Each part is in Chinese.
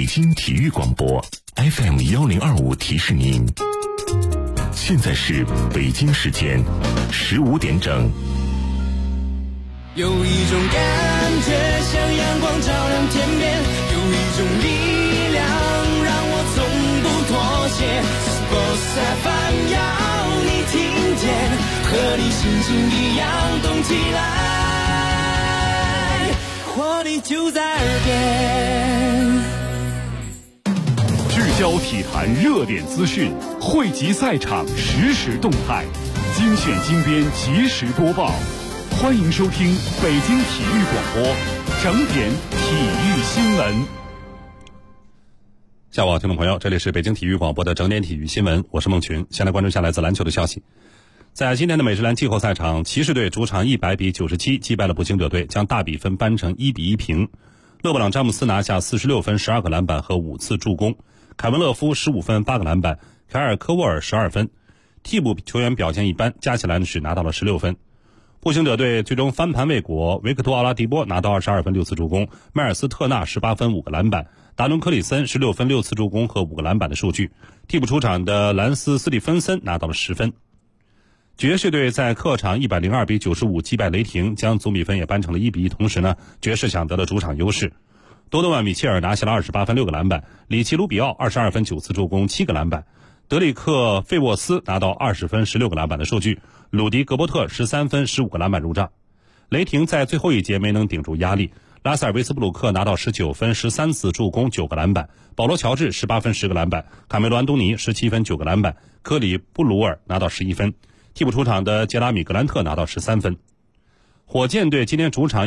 北京体育广播 FM1025提示您，现在是北京时间15点整。 有一种感觉像阳光照亮天边，有一种力量让我从不妥协。Sports FM 要你听见，和你心情一样动起来，活力就在耳边。 聚焦体坛热点资讯，汇集赛场实时动态，精选精编及时播报。欢迎收听北京体育广播整点体育新闻。 下午好，听众朋友，这里是北京体育广播的整点体育新闻，我是孟群。先来关注一下来自篮球的消息。在今天的美职篮季后赛场，骑士队主场100-97击败了步行者队，将大比分扳成1-1平。勒布朗詹姆斯拿下46分、12个篮板和5次助攻，凯文勒夫15分、8个篮板，凯尔科沃尔12分。替补球员表现一般，加起来只拿到了16分。步行者队最终翻盘未果，维克托·奥拉迪波拿到22分、6次助攻，迈尔斯·特纳18分、5个篮板，达伦·克里森16分、6次助攻和5个篮板的数据。替补出场的兰斯·斯蒂芬森拿到了10分。爵士队在客场102-95击败雷霆，将总比分也扳成了1-1。同时呢，爵士抢得了主场优势。多诺万·米切尔拿下了28分、6个篮板，里奇·卢比奥22分、9次助攻、7个篮板，德里克·费沃斯拿到20分、16个篮板的数据，鲁迪·格伯特13分、15个篮板入账。雷霆在最后一节没能顶住压力，拉塞尔·威斯布鲁克拿到19分、13次助攻、9个篮板，保罗·乔治18分、10个篮板，卡梅罗·安东尼17分、9个篮板，科里·布鲁尔拿到11分。替补出场的杰拉米·格兰特拿到13分。火箭队今天主场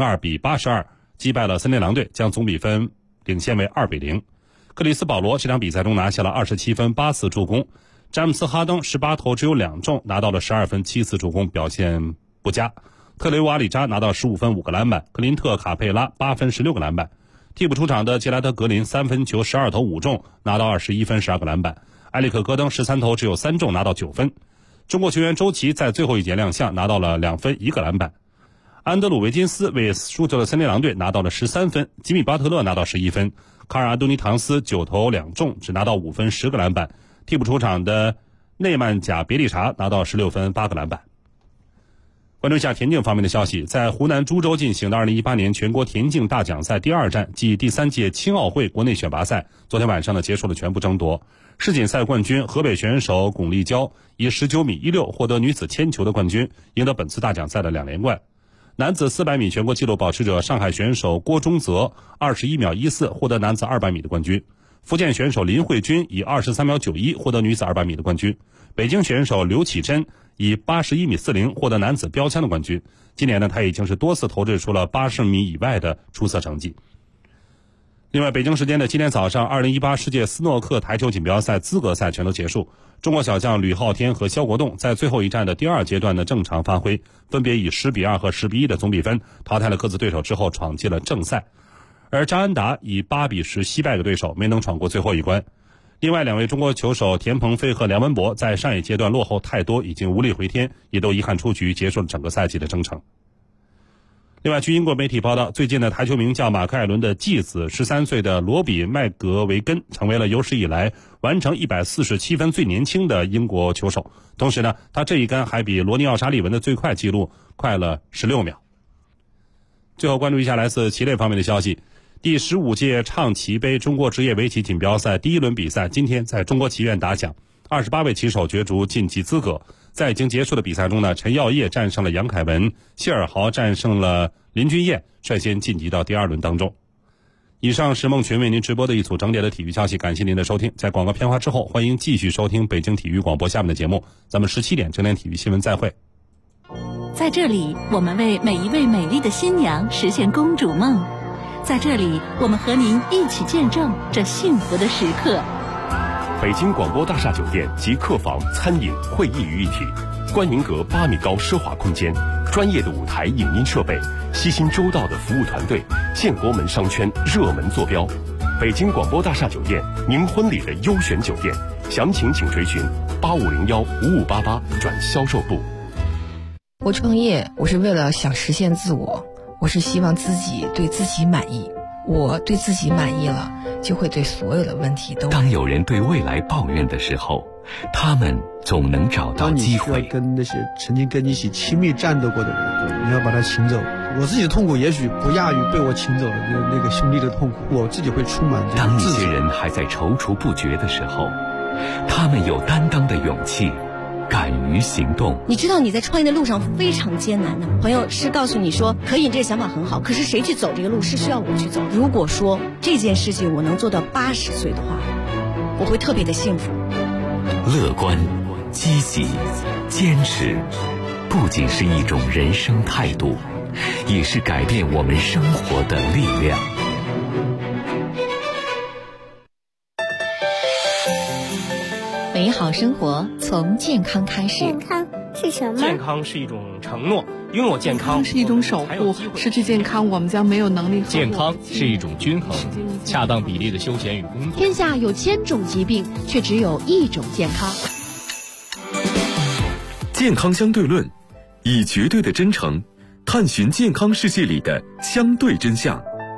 102-82击败了森林狼队，将总比分领先为2-0。克里斯·保罗这场比赛中拿下了27分、8次助攻，詹姆斯·哈登18投只有2中，拿到了12分、7次助攻，表现不佳。特雷瓦里扎拿到15分、5个篮板，克林特·卡佩拉8分、16个篮板。替补出场的杰拉德·格林3分球12投5中，拿到21分、12个篮板。埃里克·戈登13投只有3中，拿到9分。中国球员周琦在最后一节亮相，拿到了2分1个篮板。安德鲁·维金斯为输球的森林狼队拿到了13分，吉米·巴特勒拿到11分，卡尔·安东尼·唐斯9投2中，只拿到5分10个篮板。替补出场的内曼贾·别利查拿到16分8个篮板。关注一下田径方面的消息，在湖南株洲进行的2018年全国田径大奖赛第2站暨第3届青奥会国内选拔赛，昨天晚上结束了全部争夺。世锦赛冠军河北选手巩立姣以19米16获得女子铅球的冠军，赢得本次大奖赛的2连冠。男子400米全国纪录保持者上海选手郭忠泽21秒14获得男子200米的冠军。福建选手林慧君以23秒91获得女子200米的冠军。北京选手刘启珍以81米40获得男子标枪的冠军。今年呢，他已经是多次投掷出了80米以外的出色成绩。另外，北京时间的今天早上，2018世界斯诺克台球锦标赛资格赛全都结束。中国小将吕昊天和肖国栋在最后一战的第2阶段的正常发挥，分别以10-2和10-1的总比分淘汰了各自对手之后，闯进了正赛。而张安达以8-10惜败给对手，没能闯过最后一关。另外2位中国球手田鹏飞和梁文博在上一阶段落后太多，已经无力回天，也都遗憾出局，结束了整个赛季的征程。另外，据英国媒体报道，最近的台球名将马克·艾伦的继子13岁的罗比·麦格维根成为了有史以来完成147分最年轻的英国球手。同时呢，他这一杆还比罗尼奥·沙利文的最快纪录快了16秒。最后关注一下来自棋类方面的消息。第15届唱棋杯中国职业围棋锦标赛第1轮比赛今天在中国棋院打响，28位棋手角逐晋级资格。在已经结束的比赛中呢，陈耀烨战胜了杨凯文，谢尔豪战胜了林君彦，率先晋级到第2轮当中。以上是孟群为您直播的一组整点的体育消息，感谢您的收听。在广告片花之后，欢迎继续收听北京体育广播下面的节目，咱们17点整点体育新闻再会。 在这里，我们为每一位美丽的新娘实现公主梦，在这里，我们和您一起见证这幸福的时刻。 北京广播大厦酒店集客房、餐饮、会议于一体，观云阁8米高奢华空间，专业的舞台影音设备，悉心周到的服务团队，建国门商圈热门坐标。北京广播大厦酒店，您婚礼的优选酒店，详情请垂询8501-5588转销售部。 我创业，我是为了想实现自我，我是希望自己对自己满意。 我对自己满意了，就会对所有的问题都。 当有人对未来抱怨的时候，他们总能找到机会。 当你需要跟那些曾经跟你一起亲密战斗过的人，你要把他请走。我自己的痛苦也许不亚于被我请走的那个兄弟的痛苦，我自己会充满这种自责。 当一些人还在踌躇不决的时候，他们有担当的勇气，敢于行动。 你知道你在创业的路上非常艰难的，朋友是告诉你说可以，这个想法很好，可是谁去走这个路是需要我去走。如果说这件事情我能做到80岁的话，我会特别的幸福。 乐观、积极、坚持，不仅是一种人生态度，也是改变我们生活的力量。 美好生活从健康开始。 健康是什么？ 健康是一种承诺，拥有健康是一种守护，失去健康我们将没有能力。 健康是一种均衡，恰当比例的休闲与工作。 天下有1000种疾病，却只有1种健康。 健康相对论，以绝对的真诚探寻健康世界里的相对真相。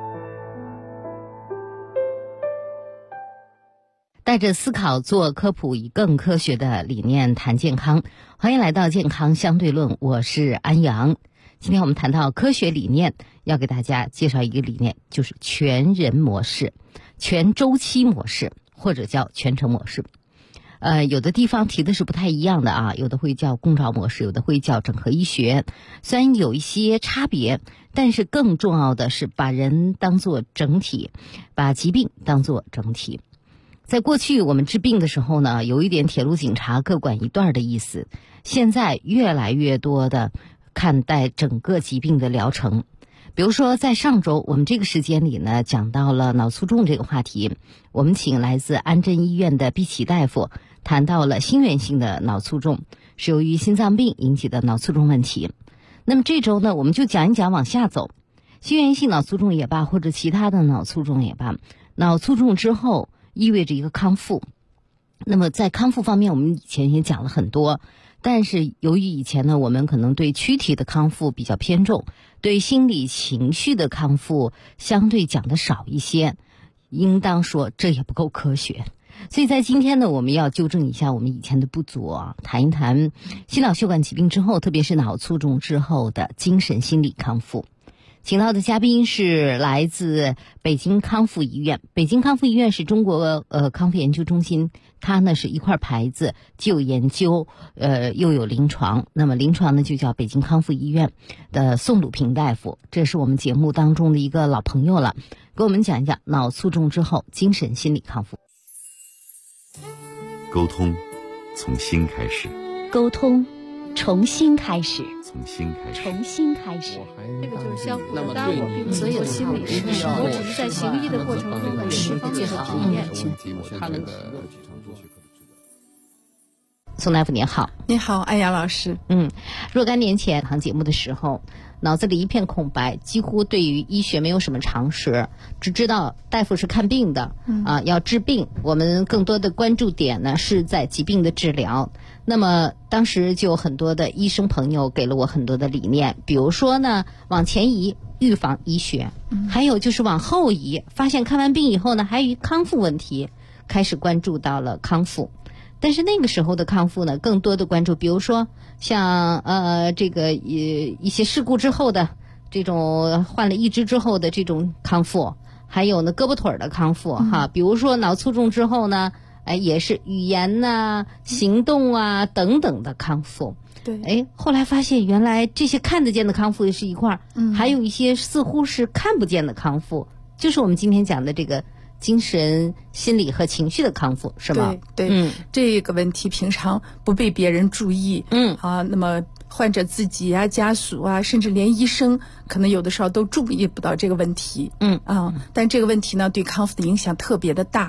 带着思考做科普，以更科学的理念谈健康。欢迎来到健康相对论，我是安阳。今天我们谈到科学理念，要给大家介绍一个理念，就是全人模式、全周期模式，或者叫全程模式。有的地方提的是不太一样的啊，有的会叫共照模式，有的会叫整合医学。虽然有一些差别，但是更重要的是把人当作整体，把疾病当作整体。在过去我们治病的时候呢，有一点铁路警察各管一段的意思，现在越来越多的看待整个疾病的疗程。比如说在上周我们这个时间里呢，讲到了脑卒中这个话题，我们请来自安贞医院的毕启大夫谈到了心源性的脑卒中是由于心脏病引起的脑卒中问题。那么这周呢，我们就讲一讲往下走，心源性脑卒中也罢，或者其他的脑卒中也罢，脑卒中之后意味着一个康复。那么在康复方面我们以前也讲了很多，但是由于以前呢，我们可能对躯体的康复比较偏重，对心理情绪的康复相对讲的少一些，应当说这也不够科学。所以在今天呢，我们要纠正一下我们以前的不足啊，谈一谈心脑血管疾病之后，特别是脑卒中之后的精神心理康复。请到的嘉宾是来自北京康复医院。北京康复医院是中国康复研究中心，它呢是一块牌子，既有研究又有临床。那么临床呢就叫北京康复医院的宋鲁平大夫，这是我们节目当中的一个老朋友了，给我们讲一讲脑卒中之后精神心理康复。 沟通从心开始， 沟通重新开始， 从心开始， 重新开始。 这个就是相互的，当然我并不是做心理师，我只是在行医的过程中有释放这个体验。 宋大夫您好。 你好，安阳老师。 若干年前上节目的时候，脑子里一片空白，几乎对于医学没有什么常识，只知道大夫是看病的，要治病。我们更多的关注点呢是在疾病的治疗。那么当时就有很多的医生朋友给了我很多的理念，比如说呢，往前移预防医学，还有就是往后移，发现看完病以后呢，还有一康复问题，开始关注到了康复。但是那个时候的康复呢，更多的关注，比如说像这个一些事故之后的这种换了一肢之后的这种康复，还有呢胳膊腿的康复哈，比如说脑卒中之后呢，也是语言呐、行动啊等等的康复。 对， 后来发现原来这些看得见的康复也是一块，还有一些似乎是看不见的康复，就是我们今天讲的这个精神心理和情绪的康复，是吗？ 对，这个问题平常不被别人注意，那么患者自己啊、家属啊，甚至连医生可能有的时候都注意不到这个问题，但这个问题呢，对康复的影响特别的大，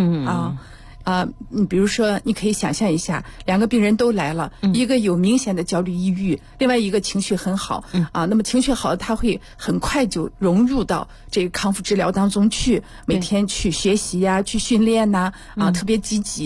你比如说，你可以想象一下，两个病人都来了，一个有明显的焦虑抑郁，另外一个情绪很好，那么情绪好，他会很快就融入到这个康复治疗当中去，每天去学习呀、去训练呐，特别积极。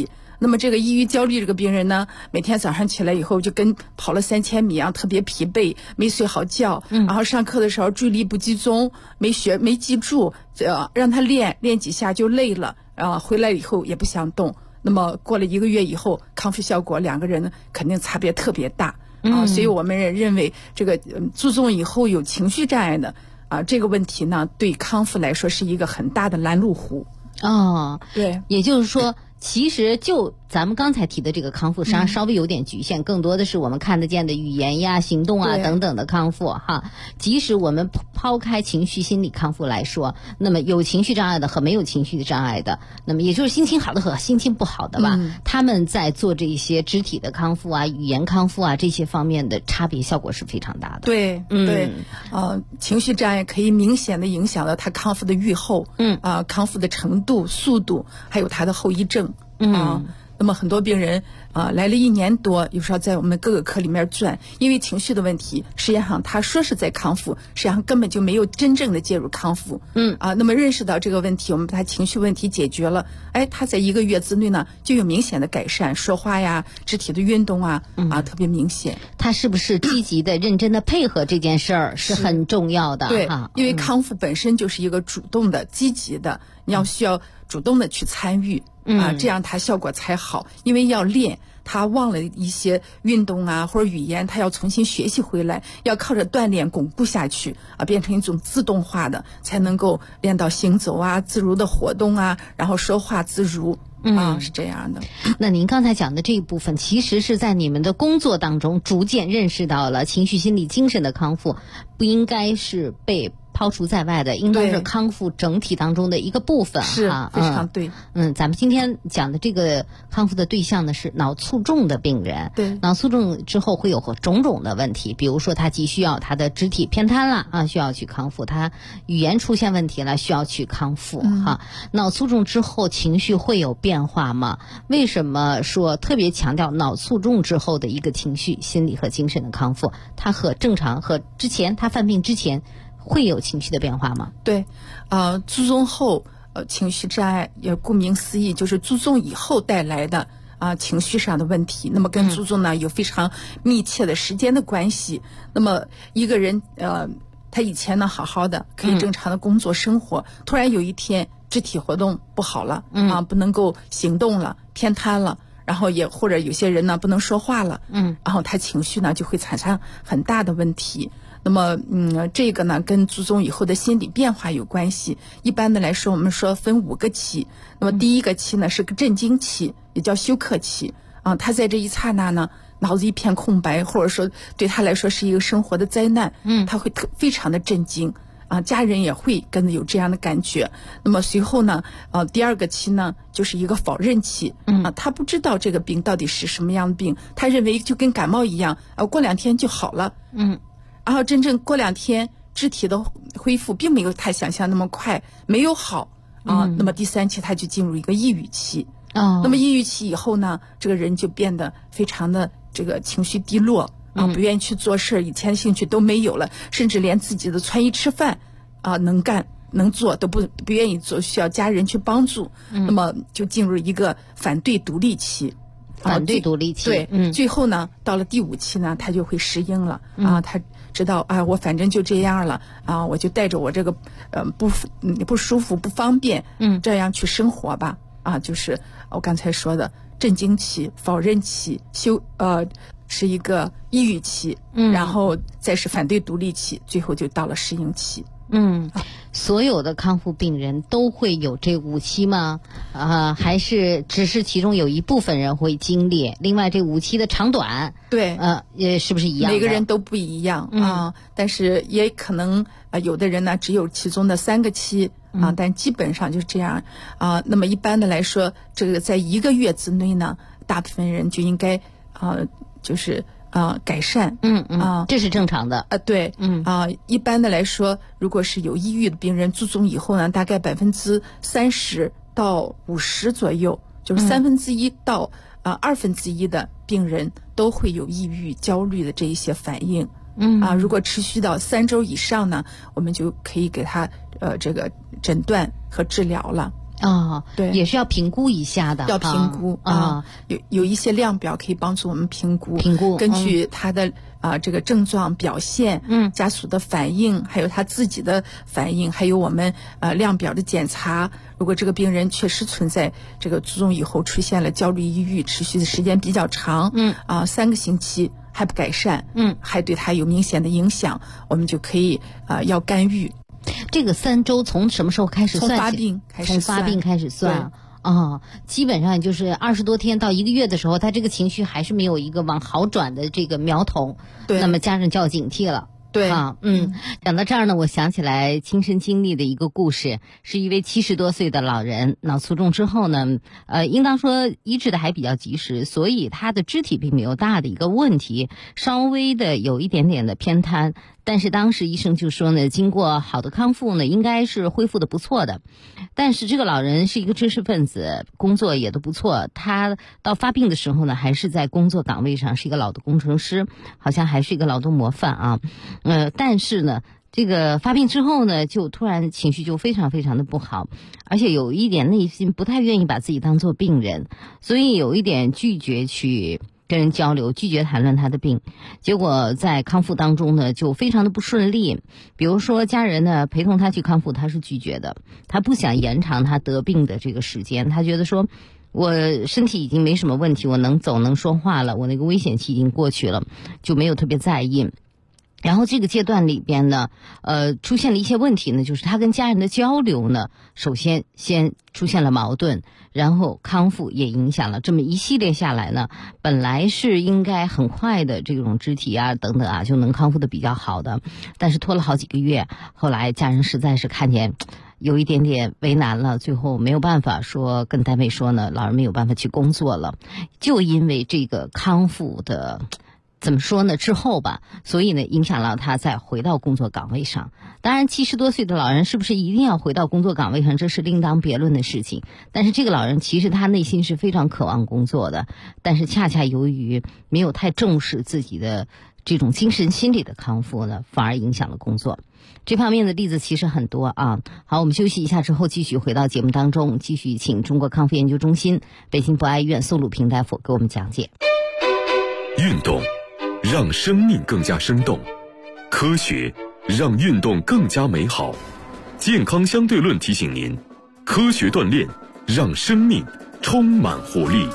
那么这个抑郁焦虑这个病人呢，每天早上起来以后就跟跑了3000米一样，特别疲惫，没睡好觉，然后上课的时候注意力不集中，没记住，让他练几下就累了，回来以后也不想动。那么过了1个月以后，康复效果2个人呢肯定差别特别大所以我们认为这个注重以后有情绪障碍的这个问题呢，对康复来说是一个很大的拦路虎。 对，也就是说其实就咱们刚才提的这个康复实际上稍微有点局限，更多的是我们看得见的语言呀、行动啊等等的康复哈。即使我们抛开情绪心理康复来说，那么有情绪障碍的和没有情绪的障碍的，那么也就是心情好的和心情不好的吧，他们在做这些肢体的康复啊、语言康复啊这些方面的差别效果是非常大的。 对，情绪障碍可以明显的影响到他康复的预后，康复的程度、速度，还有他的后遗症。那么很多病人来了1年多，有时候在我们各个科里面转，因为情绪的问题，实际上他说是在康复，实际上根本就没有真正的介入康复。那么认识到这个问题，我们把他情绪问题解决了，他在1个月之内呢就有明显的改善，说话呀、肢体的运动特别明显。 他是不是积极的、认真的配合这件事儿是很重要的。 对，因为康复本身就是一个主动的、积极的，你要需要主动的去参与。这样它效果才好，因为要练，他忘了一些运动或者语言，他要重新学习回来，要靠着锻炼巩固下去变成一种自动化的，才能够练到行走自如的活动然后说话自如是这样的。 那您刚才讲的这一部分，其实是在你们的工作当中逐渐认识到了情绪、心理、精神的康复不应该是被抛除在外的，应当是康复整体当中的一个部分。 是非常对。 咱们今天讲的这个康复的对象呢是脑卒中的病人。 对， 脑卒中之后会有种种的问题，比如说他既需要他的肢体偏瘫了需要去康复，他语言出现问题了需要去康复脑卒中之后情绪会有变化吗？为什么说特别强调脑卒中之后的一个情绪、心理和精神的康复，它和正常和之前他犯病之前会有情绪的变化吗？ 对，卒中后情绪障碍也顾名思义就是卒中以后带来的情绪上的问题，那么跟卒中呢有非常密切的时间的关系。那么一个人他以前呢好好的可以正常的工作生活，突然有一天肢体活动不好了不能够行动了，偏瘫了，然后也或者有些人呢不能说话了然后他情绪呢就会产生很大的问题。那么这个呢跟卒中以后的心理变化有关系。一般的来说我们说分5个期，那么第1个期呢是个震惊期，也叫休克期他在这一刹那呢脑子一片空白，或者说对他来说是一个生活的灾难他会非常的震惊家人也会跟着有这样的感觉。那么随后呢第2个期呢就是一个否认期他不知道这个病到底是什么样的病，他认为就跟感冒一样过2天就好了然后真正过2天肢体的恢复并没有他想象那么快，没有好那么第3期他就进入一个抑郁期那么抑郁期以后呢，这个人就变得非常的这个情绪低落不愿意去做事，以前的兴趣都没有了，甚至连自己的穿衣吃饭能干能做都不愿意做，需要家人去帮助那么就进入一个反对独立期。 反对独立期对最后呢到了第5期呢他就会适应了他知道我反正就这样了我就带着我这个不舒服不方便这样去生活吧就是我刚才说的震惊期、否认期、是一个抑郁期然后再是反对独立期，最后就到了适应期。 所有的康复病人都会有这5期吗？还是只是其中有一部分人会经历？另外这5期的长短， 对， 也是不是一样的？ 每个人都不一样但是也可能有的人呢只有其中的3个期但基本上就是这样那么一般的来说，这个在1个月之内呢，大部分人就应该就是改善这是正常的对一般的来说，如果是有抑郁的病人卒中以后呢，大概30%到50%左右，就是1/3到1/2的病人都会有抑郁焦虑的这一些反应如果持续到3周以上呢，我们就可以给他这个诊断和治疗了。 对，也是要评估一下的， 要评估有一些量表可以帮助我们评估，根据他的这个症状表现，家属的反应，还有他自己的反应，还有我们量表的检查。如果这个病人确实存在这个卒中以后出现了焦虑抑郁，持续的时间比较长，3个星期还不改善，还对他有明显的影响，我们就可以要干预。 这个3周从什么时候开始算？ 从发病开始算。 基本上就是20多天到1个月的时候，他这个情绪还是没有一个往好转的这个苗头， 对， 那么家人就要警惕了。 对讲到这儿呢，我想起来亲身经历的一个故事，是一位70多岁的老人，脑卒中之后呢，应当说医治的还比较及时，所以他的肢体并没有大的一个问题，稍微的有一点点的偏瘫，但是当时医生就说呢，经过好的康复呢，应该是恢复的不错的。但是这个老人是一个知识分子，工作也都不错，他到发病的时候呢，还是在工作岗位上，是一个老的工程师，好像还是一个劳动模范啊。但是呢，这个发病之后呢，就突然情绪就非常非常的不好，而且有一点内心不太愿意把自己当作病人，所以有一点拒绝去跟人交流，拒绝谈论他的病，结果在康复当中呢，就非常的不顺利。比如说家人呢陪同他去康复，他是拒绝的，他不想延长他得病的这个时间，他觉得说我身体已经没什么问题，我能走能说话了，我那个危险期已经过去了，就没有特别在意。然后这个阶段里边呢，出现了一些问题呢，就是他跟家人的交流呢，首先出现了矛盾，然后康复也影响了，这么一系列下来呢，本来是应该很快的这种肢体啊等等啊就能康复的比较好的，但是拖了好几个月，后来家人实在是看见有一点点为难了，最后没有办法说跟单位说呢，老人没有办法去工作了，就因为这个康复的怎么说呢之后吧，所以呢影响了他再回到工作岗位上。当然70多岁的老人是不是一定要回到工作岗位上，这是另当别论的事情，但是这个老人其实他内心是非常渴望工作的，但是恰恰由于没有太重视自己的这种精神心理的康复呢，反而影响了工作。这方面的例子其实很多啊。好，我们休息一下之后继续回到节目当中，继续请中国康复研究中心北京博爱医院宋鲁平大夫给我们讲解。 运动让生命更加生动，科学让运动更加美好。健康相对论提醒您，科学锻炼让生命充满活力。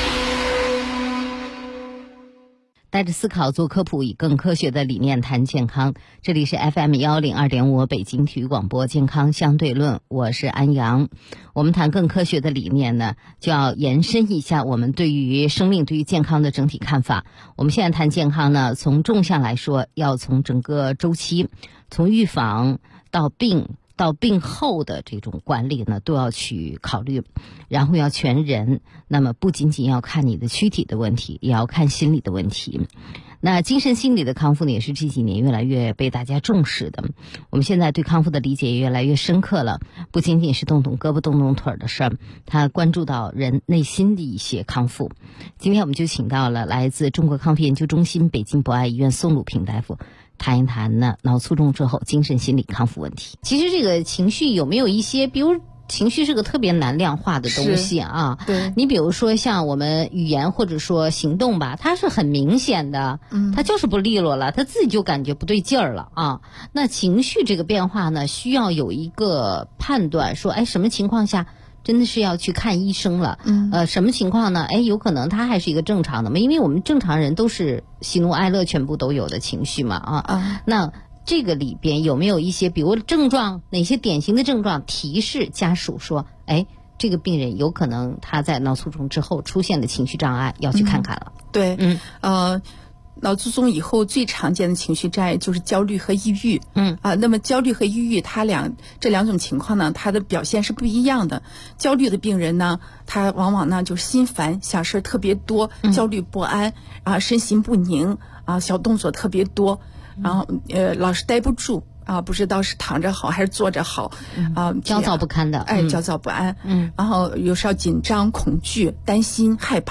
带着思考做科普，以更科学的理念谈健康。这里是 FM102.5 北京体育广播健康相对论，我是安阳。我们谈更科学的理念呢，就要延伸一下我们对于生命、对于健康的整体看法。我们现在谈健康呢，从纵向来说，要从整个周期，从预防到病到病后的这种管理呢，都要去考虑，然后要全人。那么不仅仅要看你的躯体的问题，也要看心理的问题。那精神心理的康复呢，也是这几年越来越被大家重视的。我们现在对康复的理解也越来越深刻了，不仅仅是动动胳膊动动腿的事儿，它关注到人内心的一些康复。今天我们就请到了来自中国康复研究中心北京博爱医院宋鲁平大夫，谈一谈呢脑卒中之后精神心理康复问题。其实这个情绪有没有一些，比如情绪是个特别难量化的东西啊。 对， 你比如说像我们语言或者说行动吧，它是很明显的，它就是不利落了，它自己就感觉不对劲儿了啊。那情绪这个变化呢，需要有一个判断，说哎什么情况下真的是要去看医生了，什么情况呢？哎，有可能他还是一个正常的嘛，因为我们正常人都是喜怒哀乐全部都有的情绪嘛啊。那这个里边有没有一些比如症状，哪些典型的症状提示家属说，哎，这个病人有可能他在脑卒中之后出现的情绪障碍，要去看看了。 对，脑卒中以后最常见的情绪障碍就是焦虑和抑郁。那么焦虑和抑郁这两种情况呢，它的表现是不一样的。焦虑的病人呢，他往往呢就是心烦，想事特别多，焦虑不安啊，身心不宁啊，小动作特别多，然后老是待不住啊，不知道是躺着好还是坐着好啊， 焦躁不堪的， 焦躁不安。然后有时候紧张、恐惧、担心、害怕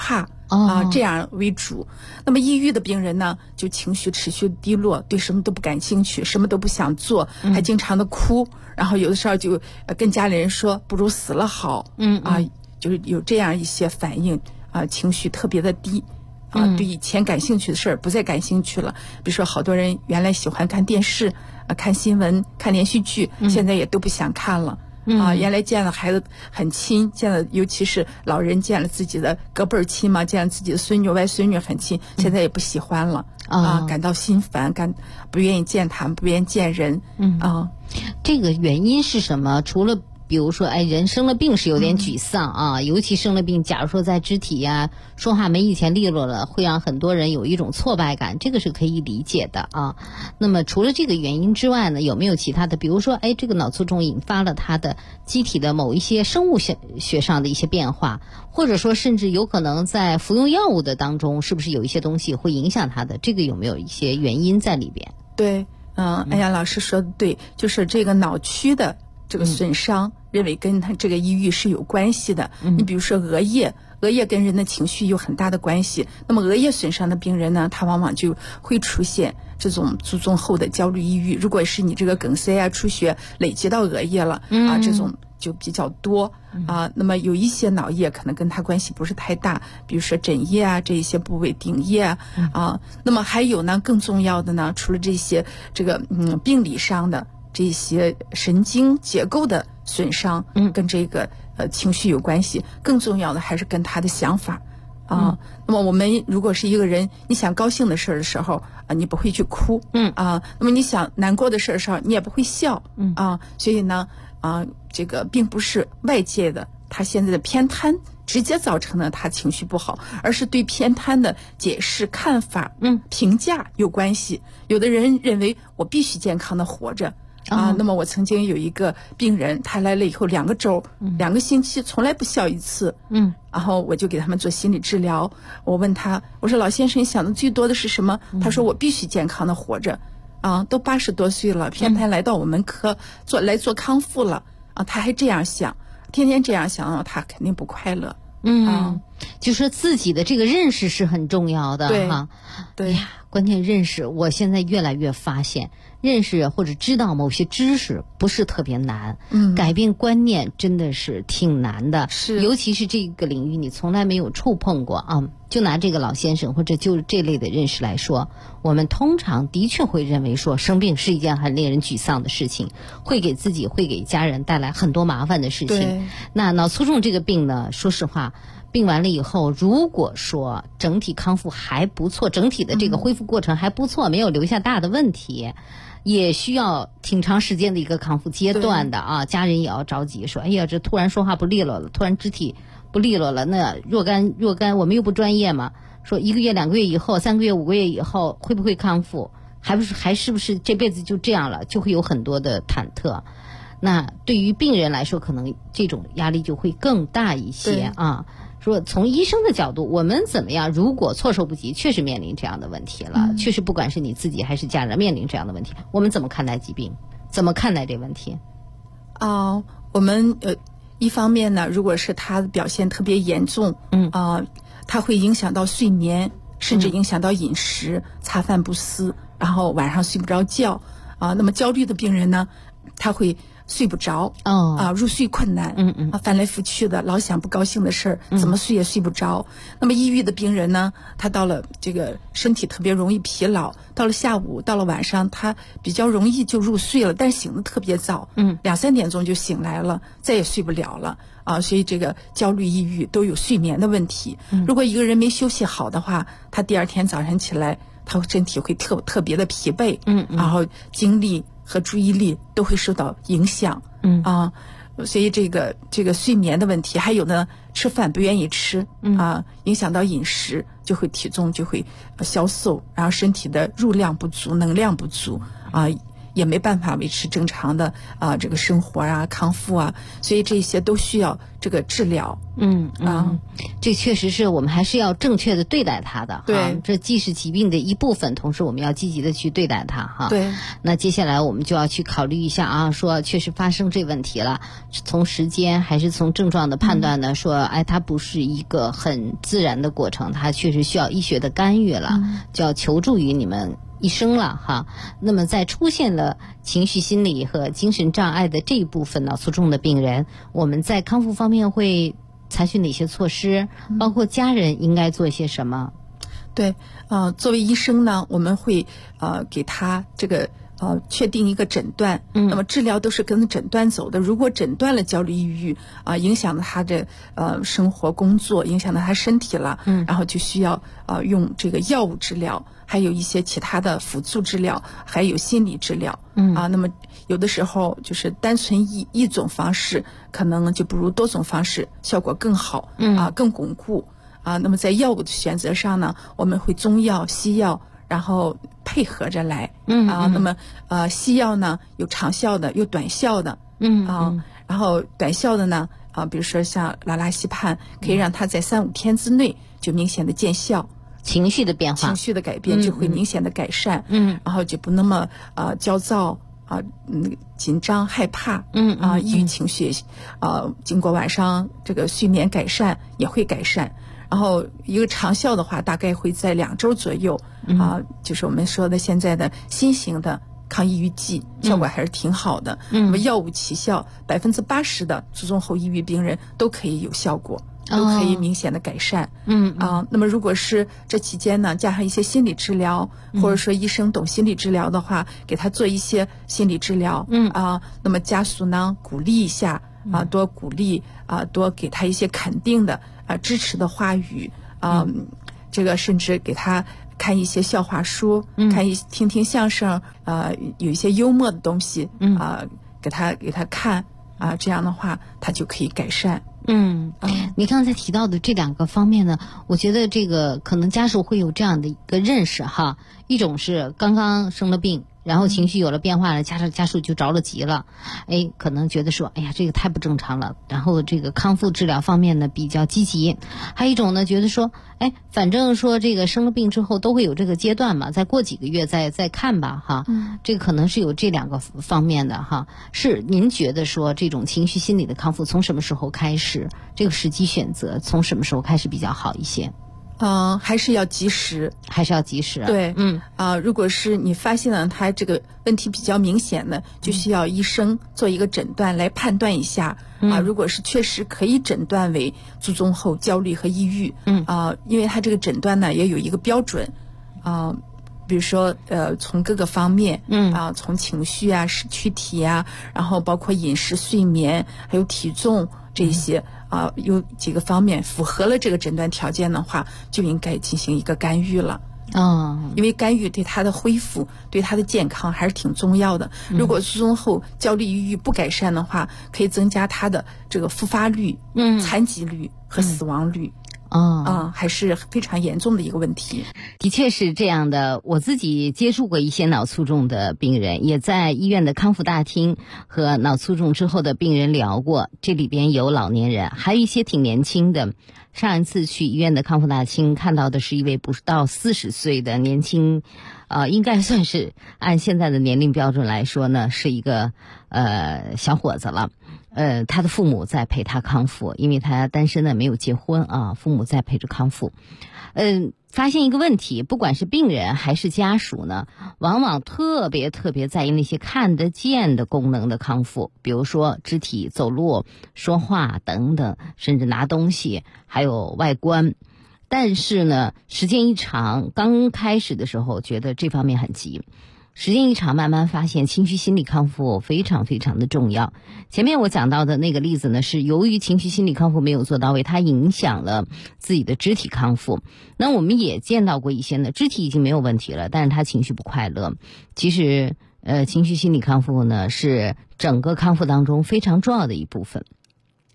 这样为主。那么抑郁的病人呢，就情绪持续低落，对什么都不感兴趣，什么都不想做，还经常的哭，然后有的时候就跟家里人说不如死了好，就是有这样一些反应情绪特别的低。对以前感兴趣的事儿不再感兴趣了。比如说，好多人原来喜欢看电视、看新闻、看连续剧，现在也都不想看了。原来见了孩子很亲，见了尤其是老人见了自己的隔辈儿亲嘛，见了自己的孙女、外孙女很亲，现在也不喜欢了感到心烦，不愿意见他们，不愿意见人。 这个原因是什么？除了比如说，人生了病是有点沮丧尤其生了病，假如说在肢体说话没以前利落了，会让很多人有一种挫败感，这个是可以理解的那么除了这个原因之外呢，有没有其他的？比如说，这个脑卒中引发了他的机体的某一些生物学上的一些变化，或者说甚至有可能在服用药物的当中，是不是有一些东西会影响他的？这个有没有一些原因在里边？ 对，安阳老师说的对，就是这个脑区的这个损伤，认为跟他这个抑郁是有关系的。你比如说额叶跟人的情绪有很大的关系。那么额叶损伤的病人呢，他往往就会出现这种卒中后的焦虑抑郁。如果是你这个梗塞出血累积到额叶了这种就比较多那么有一些脑叶可能跟他关系不是太大，比如说枕叶这一些部位，顶叶那么还有呢，更重要的呢，除了这些这个病理上的这些神经结构的损伤跟这个情绪有关系，更重要的还是跟他的想法那么我们如果是一个人，你想高兴的事的时候你不会去哭那么你想难过的事的时候，你也不会笑所以呢这个并不是外界的他现在的偏瘫直接造成了他情绪不好，而是对偏瘫的解释、看法评价有关系。有的人认为我必须健康的活着那么我曾经有一个病人，他来了以后2个周2个星期从来不笑一次然后我就给他们做心理治疗。我问他，我说老先生，你想的最多的是什么？他说我必须健康的活着都80多岁了，偏瘫来到我们科做康复了他还这样想，天天这样想他肯定不快乐就是自己的这个认识是很重要的对关键认识，我现在越来越发现，认识或者知道某些知识不是特别难改变观念真的是挺难的，尤其是这个领域你从来没有触碰过就拿这个老先生或者就这类的认识来说，我们通常的确会认为说生病是一件很令人沮丧的事情，会给自己会给家人带来很多麻烦的事情。那脑卒中这个病呢，说实话病完了以后，如果说整体康复还不错，整体的这个恢复过程还不错，没有留下大的问题，也需要挺长时间的一个康复阶段的家人也要着急说，哎呀，这突然说话不利落了，突然肢体不利落了，那若干我们又不专业嘛，说1个月、2个月以后、3个月、5个月以后会不会康复，还是不是这辈子就这样了，就会有很多的忐忑。那对于病人来说，可能这种压力就会更大一些说从医生的角度，我们怎么样？如果措手不及，确实面临这样的问题了，确实不管是你自己还是家人面临这样的问题，我们怎么看待疾病？怎么看待这问题？ 我们一方面呢，如果是他的表现特别严重它会影响到睡眠，甚至影响到饮食，茶饭不思，然后晚上睡不着觉那么焦虑的病人呢，他会睡不着入睡困难翻来覆去的，老想不高兴的事儿怎么睡也睡不着那么抑郁的病人呢，他到了这个身体特别容易疲劳，到了下午到了晚上他比较容易就入睡了，但是醒得特别早2、3点钟就醒来了，再也睡不了了所以这个焦虑抑郁都有睡眠的问题如果一个人没休息好的话，他第2天早晨起来他身体会特别的疲惫然后精力和注意力都会受到影响所以这个睡眠的问题，还有呢吃饭不愿意吃影响到饮食，就会体重就会消瘦，然后身体的入量不足，能量不足也没办法维持正常的这个生活啊、康复啊，所以这些都需要这个治疗。 这确实是我们还是要正确的对待它的。 对， 这既是疾病的一部分，同时我们要积极的去对待它哈。 对。 那接下来我们就要去考虑一下啊，说确实发生这问题了，从时间还是从症状的判断呢？说它不是一个很自然的过程，它确实需要医学的干预了，就要求助于你们医生了哈。那么在出现了情绪心理和精神障碍的这一部分脑卒中的病人，我们在康复方面会采取哪些措施？包括家人应该做一些什么？ 对，作为医生呢，我们会给他这个确定一个诊断，那么治疗都是跟诊断走的。如果诊断了焦虑抑郁影响了他的生活工作，影响到他身体了，然后就需要用这个药物治疗，还有一些其他的辅助治疗，还有心理治疗。那么有的时候就是单纯一种方式，可能就不如多种方式效果更好，更巩固。那么在药物的选择上呢，我们会中药、西药，然后配合着来。那么西药呢有长效的，有短效的。然后短效的呢比如说像拉拉西泮，可以让它在3-5天之内就明显的见效， 情绪的变化、 情绪的改变就会明显的改善。然后就不那么焦躁紧张害怕。抑郁情绪经过晚上这个睡眠改善也会改善。然后一个长效的话大概会在2周左右。就是我们说的现在的新型的抗抑郁剂效果还是挺好的。那么药物起效，80%的卒中后抑郁病人都可以有效果，都可以明显的改善。那么如果是这期间呢，加上一些心理治疗，或者说医生懂心理治疗的话，给他做一些心理治疗。那么家属呢鼓励一下多鼓励多给他一些肯定的支持的话语。这个甚至给他看一些笑话书，听听相声，有一些幽默的东西，给他看，这样的话他就可以改善。 你刚才提到的这2个方面呢，我觉得这个可能家属会有这样的一个认识哈，一种是刚刚生了病，然后情绪有了变化了，家属就着了急了，可能觉得说，哎呀，这个太不正常了。然后这个康复治疗方面呢比较积极，还有一种呢觉得说，反正说这个生了病之后都会有这个阶段嘛，再过几个月再看吧哈。这个可能是有这2个方面的哈。是您觉得说这种情绪心理的康复从什么时候开始？这个时机选择从什么时候开始比较好一些？ 还是要及时，对，如果是你发现了他这个问题比较明显的，就需要医生做一个诊断来判断一下。如果是确实可以诊断为卒中后焦虑和抑郁，因为他这个诊断呢也有一个标准，比如说从各个方面，从情绪躯体然后包括饮食、睡眠，还有体重这些。有几个方面符合了这个诊断条件的话，就应该进行一个干预了。因为干预对他的恢复、对他的健康还是挺重要的。如果卒中后焦虑抑郁不改善的话，可以增加他的这个复发率、残疾率和死亡率。还是非常严重的一个问题。 的确是这样的，我自己接触过一些脑卒中的病人，也在医院的康复大厅和脑卒中之后的病人聊过，这里边有老年人，还有一些挺年轻的。上一次去医院的康复大厅看到的是一位不到40岁的年轻，应该算是按现在的年龄标准来说呢，是一个小伙子了。他的父母在陪他康复，因为他单身的没有结婚父母在陪着康复。发现一个问题，不管是病人还是家属呢，往往特别在意那些看得见的功能的康复，比如说肢体走路、说话等等，甚至拿东西，还有外观。但是呢，时间一长，刚开始的时候觉得这方面很急，时间一长，慢慢发现情绪心理康复非常的重要。前面我讲到的那个例子呢，是由于情绪心理康复没有做到位，它影响了自己的肢体康复。那我们也见到过一些呢，肢体已经没有问题了，但是他情绪不快乐。其实情绪心理康复呢，是整个康复当中非常重要的一部分。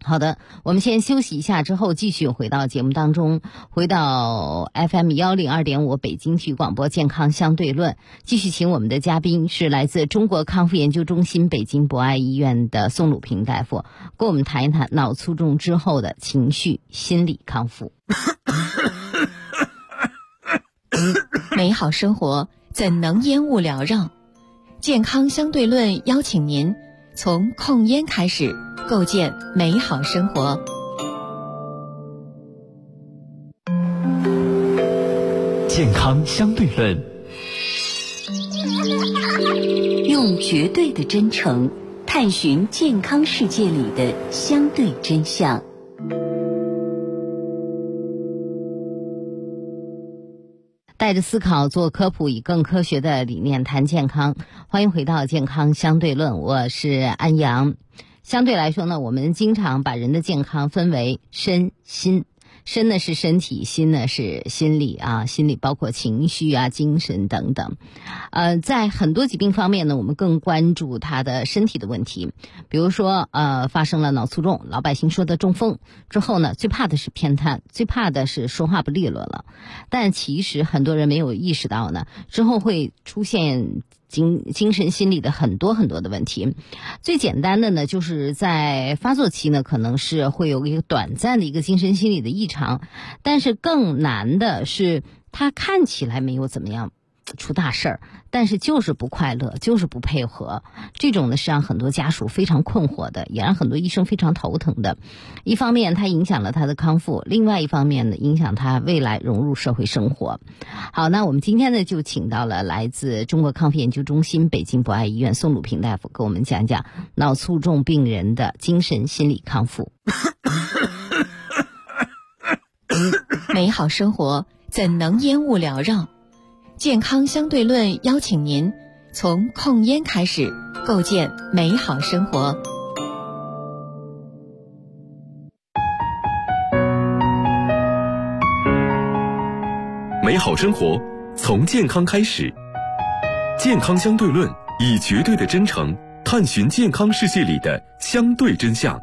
好的，我们先休息一下，之后继续回到节目当中，回到 FM 102.5北京体育广播健康相对论，继续请我们的嘉宾是来自中国康复研究中心北京博爱医院的宋鲁平大夫，跟我们谈一谈脑卒中之后的情绪心理康复。 美好生活怎能烟雾缭绕？健康相对论邀请您从控烟开始，构建美好生活。 健康相对论， 用绝对的真诚探寻健康世界里的相对真相。 带着思考做科普，以更科学的理念谈健康。欢迎回到健康相对论，我是安阳。相对来说呢，我们经常把人的健康分为身心。身呢是身体，心呢是心理啊，心理包括情绪啊、精神等等。在很多疾病方面呢，我们更关注他的身体的问题。比如说发生了脑卒中，老百姓说的中风之后呢，最怕的是偏瘫，最怕的是说话不利落了。但其实很多人没有意识到呢，之后会出现精神心理的很多的问题。最简单的呢，就是在发作期呢，可能是会有一个短暂的一个精神心理的异常，但是更难的是他看起来没有怎么样出大事儿，但是就是不快乐，就是不配合。这种呢是让很多家属非常困惑的，也让很多医生非常头疼的。一方面它影响了他的康复，另外一方面呢影响他未来融入社会生活。好，那我们今天呢就请到了来自中国康复研究中心北京博爱医院宋鲁平大夫，跟我们讲讲脑卒中病人的精神心理康复。 美好生活怎能烟雾缭绕？健康相对论邀请您从控烟开始，构建美好生活。 美好生活从健康开始，健康相对论以绝对的真诚探寻健康世界里的相对真相。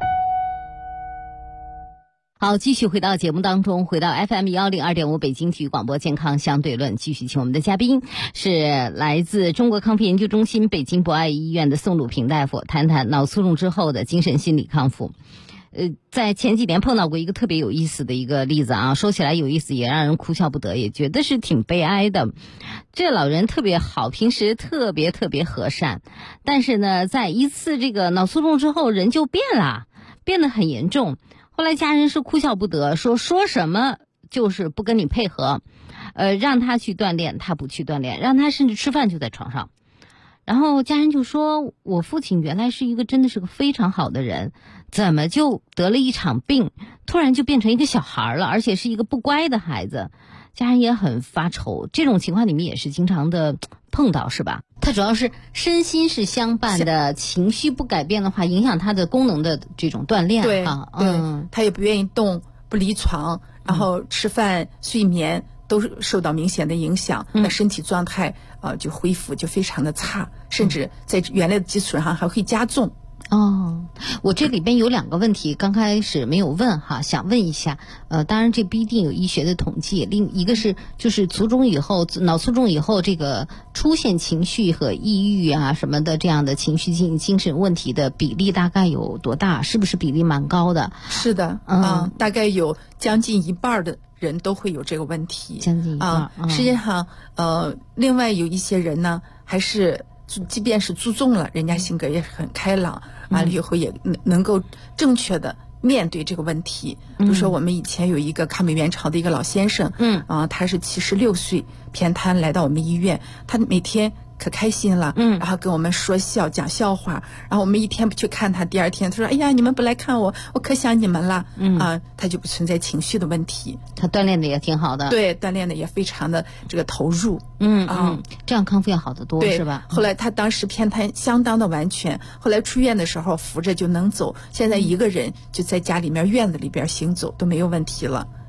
好，继续回到节目当中，回到 FM 102.5北京体育广播健康相对论，继续请我们的嘉宾是来自中国康复研究中心北京博爱医院的宋鲁平大夫，谈谈脑卒中之后的精神心理康复。在前几年碰到过一个特别有意思的一个例子啊，说起来有意思，也让人哭笑不得，也觉得是挺悲哀的。这老人特别好，平时特别和善，但是呢，在一次这个脑卒中之后，人就变了，变得很严重。后来家人是哭笑不得，说什么就是不跟你配合，让他去锻炼，他不去锻炼，让他甚至吃饭就在床上。然后家人就说，我父亲原来是一个真的是个非常好的人，怎么就得了一场病，突然就变成一个小孩了，而且是一个不乖的孩子。家人也很发愁，这种情况你们也是经常的碰到是吧？他主要是身心是相伴的，情绪不改变的话，影响他的功能的这种锻炼。 对啊，他也不愿意动，不离床，然后吃饭、睡眠都受到明显的影响，那身体状态就恢复就非常的差，甚至在原来的基础上还会加重。 哦，我这里边有2个问题，刚开始没有问哈，想问一下。当然这不一定有医学的统计。另一个是，就是脑卒中以后，这个出现情绪和抑郁啊什么的这样的情绪精神问题的比例大概有多大？是不是比例蛮高的？ 是的，大概有将近一半的人都会有这个问题。 将近一半。 实际上，另外有一些人呢，还是即便是卒中了，人家性格也很开朗，完了以后也能够正确的面对这个问题。比如说我们以前有一个抗美援朝的一个老先生，他是76岁偏瘫来到我们医院，他每天可开心了，然后跟我们说笑讲笑话，然后我们一天不去看他，第二天他说，哎呀，你们不来看我，我可想你们了。他就不存在情绪的问题， 他锻炼的也挺好的。 对，锻炼的也非常的这个投入。 这样康复要好得多，是吧？ 后来他当时偏瘫相当的完全，后来出院的时候扶着就能走，现在一个人就在家里面院子里边行走都没有问题了。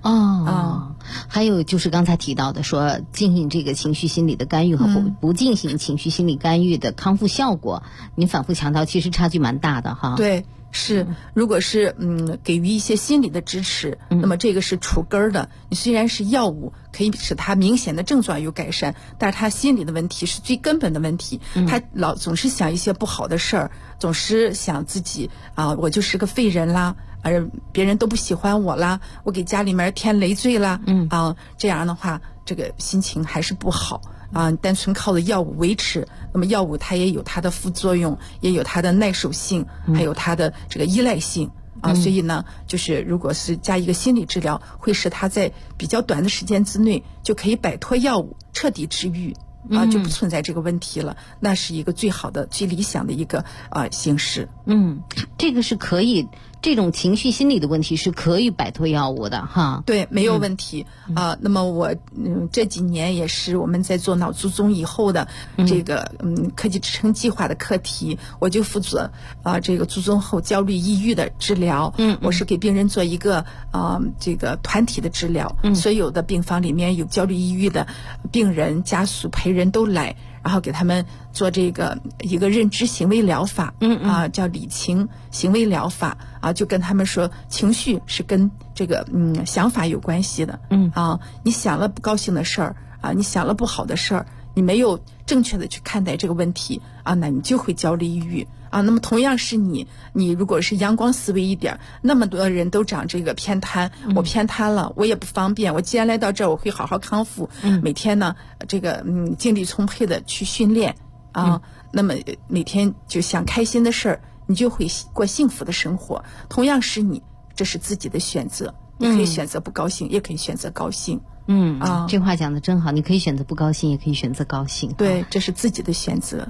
还有就是刚才提到的说进行这个情绪心理的干预和不进行情绪心理干预的康复效果，您反复强调其实差距蛮大的哈。 对，是，如果是给予一些心理的支持，那么这个是除根儿的。你虽然是药物可以使他明显的症状有改善，但是他心理的问题是最根本的问题。他总是想一些不好的事儿，总是想自己我就是个废人啦，别人都不喜欢我啦，我给家里面添累赘啦，这样的话，这个心情还是不好。单纯靠着药物维持，那么药物它也有它的副作用，也有它的耐受性，还有它的这个依赖性所以呢，就是如果是加一个心理治疗，会使他在比较短的时间之内就可以摆脱药物，彻底治愈就不存在这个问题了。那是一个最好的、最理想的一个形式。 这个是可以。这种情绪心理的问题是可以摆脱药物的哈。 对，没有问题那么我这几年也是我们在做脑卒中以后的这个科技支撑计划的课题，我就负责这个卒中后焦虑抑郁的治疗。我是给病人做一个这个团体的治疗，所有的病房里面有焦虑抑郁的病人、家属、陪人都来，然后给他们做这个一个认知行为疗法，叫理情行为疗法就跟他们说，情绪是跟这个想法有关系的。你想了不高兴的事儿你想了不好的事儿，你没有正确的去看待这个问题那你就会焦虑抑郁那么同样是你如果是阳光思维一点，那么多人都长这个偏瘫，我偏瘫了，我也不方便，我既然来到这儿，我会好好康复，每天呢这个精力充沛的去训练那么每天就想开心的事儿，你就会过幸福的生活。同样是你，这是自己的选择，你可以选择不高兴，也可以选择高兴。 这话讲得真好，你可以选择不高兴，也可以选择高兴。 对，这是自己的选择。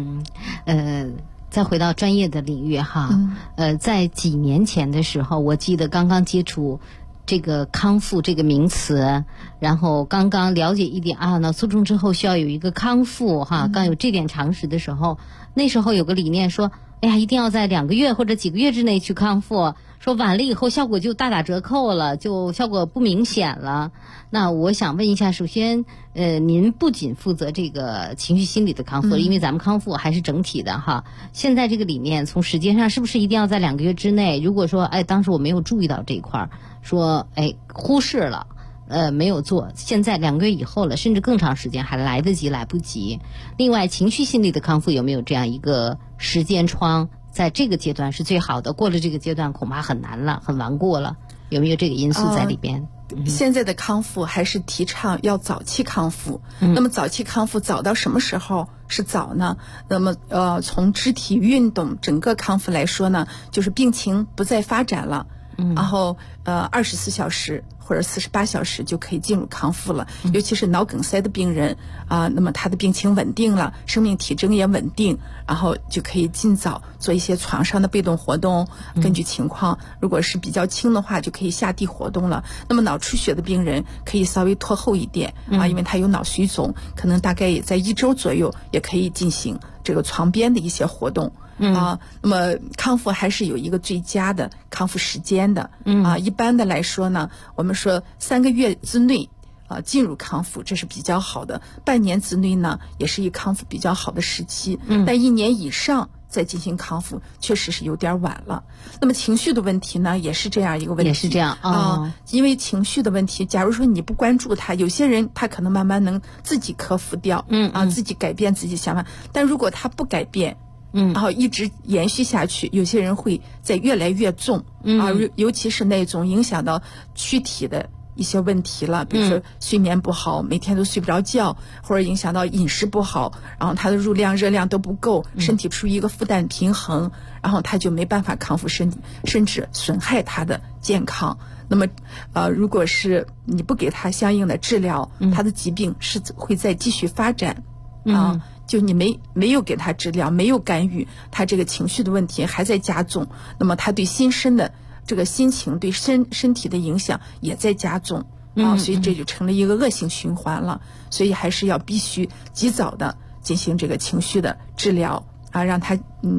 再回到专业的领域哈，在几年前的时候，我记得刚刚接触这个康复这个名词，然后刚刚了解一点脑卒中之后需要有一个康复哈，刚有这点常识的时候，那时候有个理念说，一定要在2个月或者几个月之内去康复，说晚了以后效果就大打折扣了，就效果不明显了。那我想问一下，首先您不仅负责这个情绪心理的康复，因为咱们康复还是整体的哈。现在这个理念从时间上是不是一定要在2个月之内？如果说当时我没有注意到这一块，说忽视了没有做，现在2个月以后了，甚至更长时间还来得及来不及。另外情绪心理的康复有没有这样一个时间窗，在这个阶段是最好的，过了这个阶段恐怕很难了，很顽固了，有没有这个因素在里边？ 现在的康复还是提倡要早期康复。那么早期康复早到什么时候是早呢？那么从肢体运动整个康复来说呢，就是病情不再发展了，然后24小时或者48小时就可以进入康复了。尤其是脑梗塞的病人那么他的病情稳定了，生命体征也稳定，然后就可以尽早做一些床上的被动活动，根据情况，如果是比较轻的话就可以下地活动了。那么脑出血的病人可以稍微拖后一点因为他有脑水肿，可能大概也在1周左右也可以进行这个床边的一些活动那么康复还是有一个最佳的康复时间的一般的来说呢，我们说3个月之内进入康复，这是比较好的。半年之内呢，也是一康复比较好的时期但1年以上再进行康复确实是有点晚了。那么情绪的问题呢，也是这样一个问题， 也是这样因为情绪的问题，假如说你不关注它，有些人他可能慢慢能自己克服掉自己改变自己想法，但如果他不改变然后一直延续下去，有些人会在越来越重尤其是那种影响到躯体的一些问题了，比如说睡眠不好，每天都睡不着觉，或者影响到饮食不好，然后他的热量都不够，身体处于一个负担平衡，然后他就没办法康复身体，甚至损害他的健康。那么如果是你不给他相应的治疗，他的疾病是会再继续发展就你没有给他治疗，没有干预，他这个情绪的问题还在加重，那么他对心身的这个心情对身体的影响也在加重所以这就成了一个恶性循环了。所以还是要必须及早的进行这个情绪的治疗让他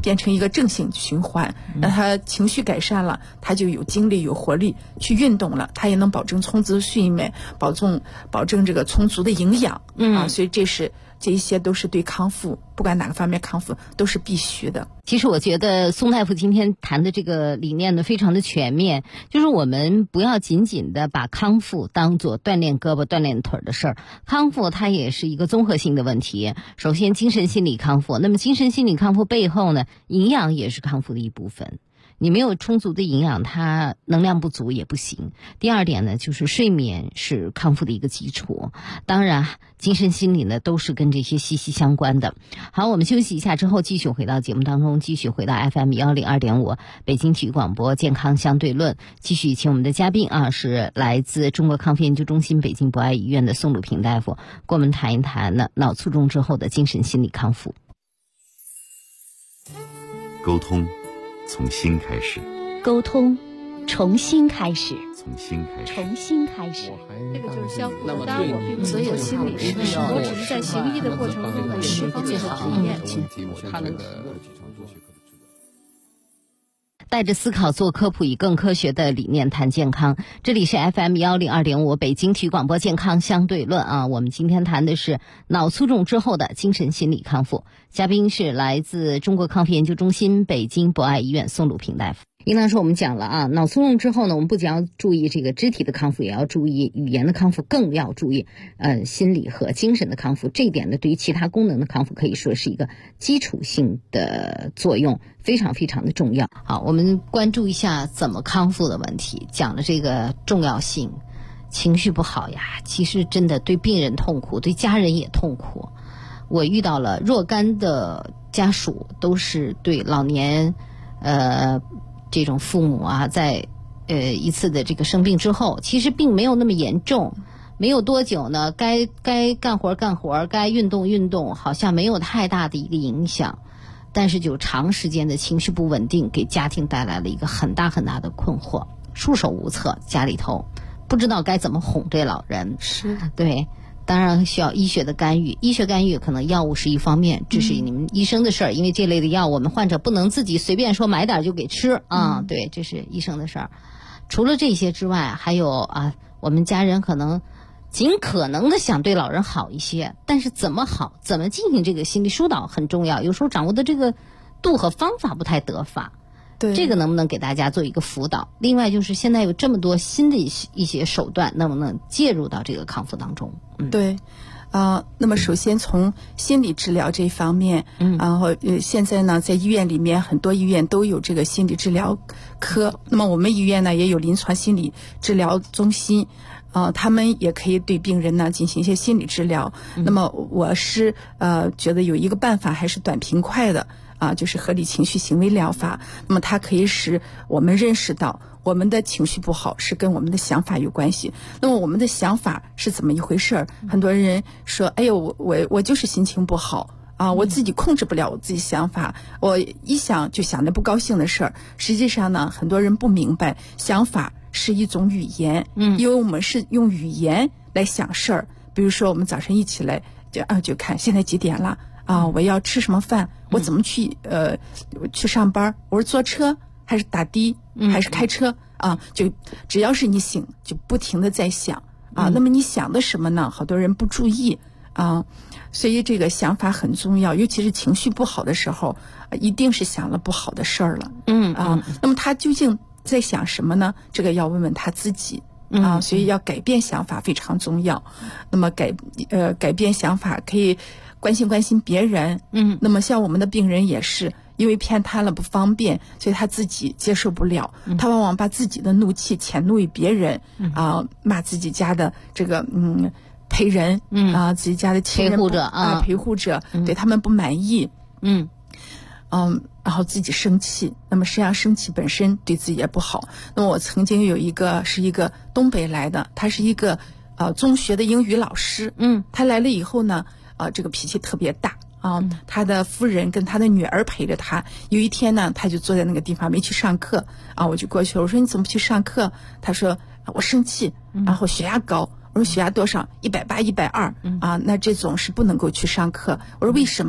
变成一个正性循环，让他情绪改善了，他就有精力有活力去运动了，他也能保证充足的睡眠，保证这个充足的营养所以这一些都是对康复，不管哪个方面康复都是必须的。 其实我觉得宋大夫今天谈的这个理念呢，非常的全面，就是我们不要仅仅的把康复当作锻炼胳膊锻炼腿的事儿，康复它也是一个综合性的问题。首先精神心理康复，那么精神心理康复背后呢，营养也是康复的一部分。你没有充足的营养，它能量不足也不行。第二点呢，就是睡眠是康复的一个基础。当然，精神心理呢都是跟这些息息相关的。好，我们休息一下之后，继续回到节目当中，继续回到 FM102.5 北京体育广播健康相对论，继续请我们的嘉宾是来自中国康复研究中心北京博爱医院的宋鲁平大夫，跟我们谈一谈呢脑卒中之后的精神心理康复。 沟通从心开始， 沟通重新开始， 从心开始， 重新开始。 这个就是相互的，当然我并不是做心理师，我只是在行医的过程中的释放最好的体验。 带着思考做科普，以更科学的理念谈健康。这里是 FM102.5 北京体育广播健康相对论我们今天谈的是脑卒中之后的精神心理康复，嘉宾是来自中国康复研究中心北京博爱医院宋鲁平大夫。应当说我们讲了脑卒中之后呢，我们不仅要注意这个肢体的康复，也要注意语言的康复，更要注意心理和精神的康复。这一点呢，对于其他功能的康复可以说是一个基础性的作用，非常非常的重要。好，我们关注一下怎么康复的问题，讲了这个重要性。情绪不好呀，其实真的对病人痛苦，对家人也痛苦。我遇到了若干的家属，都是对老年这种父母在一次的这个生病之后，其实并没有那么严重，没有多久呢，该干活干活，该运动运动，好像没有太大的一个影响，但是就长时间的情绪不稳定，给家庭带来了一个很大很大的困惑，束手无策，家里头不知道该怎么哄这老人。 是， 对。当然需要医学的干预，医学干预可能药物是一方面，这是你们医生的事儿，因为这类的药我们患者不能自己随便说买点就给吃对，这是医生的事儿。除了这些之外，还有我们家人可能尽可能的想对老人好一些，但是怎么好，怎么进行这个心理疏导很重要，有时候掌握的这个度和方法不太得法。 对， 这个能不能给大家做一个辅导？另外就是现在有这么多新的一些手段，能不能介入到这个康复当中？ 对，那么首先从心理治疗这一方面，然后现在呢，在医院里面很多医院都有这个心理治疗科，那么我们医院呢也有临床心理治疗中心。他们也可以对病人呢进行一些心理治疗。那么我是觉得有一个办法还是短平快的就是合理情绪行为疗法。那么它可以使我们认识到我们的情绪不好是跟我们的想法有关系。那么我们的想法是怎么一回事？很多人说，哎呦，我就是心情不好我自己控制不了我自己想法，我一想就想着不高兴的事儿。实际上呢，很多人不明白，想法是一种语言，因为我们是用语言来想事儿。比如说我们早晨一起来就看现在几点了我要吃什么饭，我怎么去上班，我是坐车还是打的还是开车就只要是你醒就不停的在想那么你想的什么呢？好多人不注意所以这个想法很重要，尤其是情绪不好的时候一定是想了不好的事儿了那么他究竟在想什么呢？这个要问问他自己所以要改变想法非常重要。那么改变想法可以关心别人那么像我们的病人也是因为偏瘫了不方便，所以他自己接受不了他往往把自己的怒气迁怒于别人骂自己家的这个陪人自己家的亲人陪护者对他们不满意然后自己生气，那么实际上生气本身对自己也不好。那么我曾经有一个东北来的，他是一个中学的英语老师他来了以后呢这个脾气特别大他的夫人跟他的女儿陪着他。有一天呢，他就坐在那个地方没去上课我就过去了，我说你怎么不去上课？他说我生气，然后血压高。我说血压多少？180、120那这种是不能够去上课。我说为什么？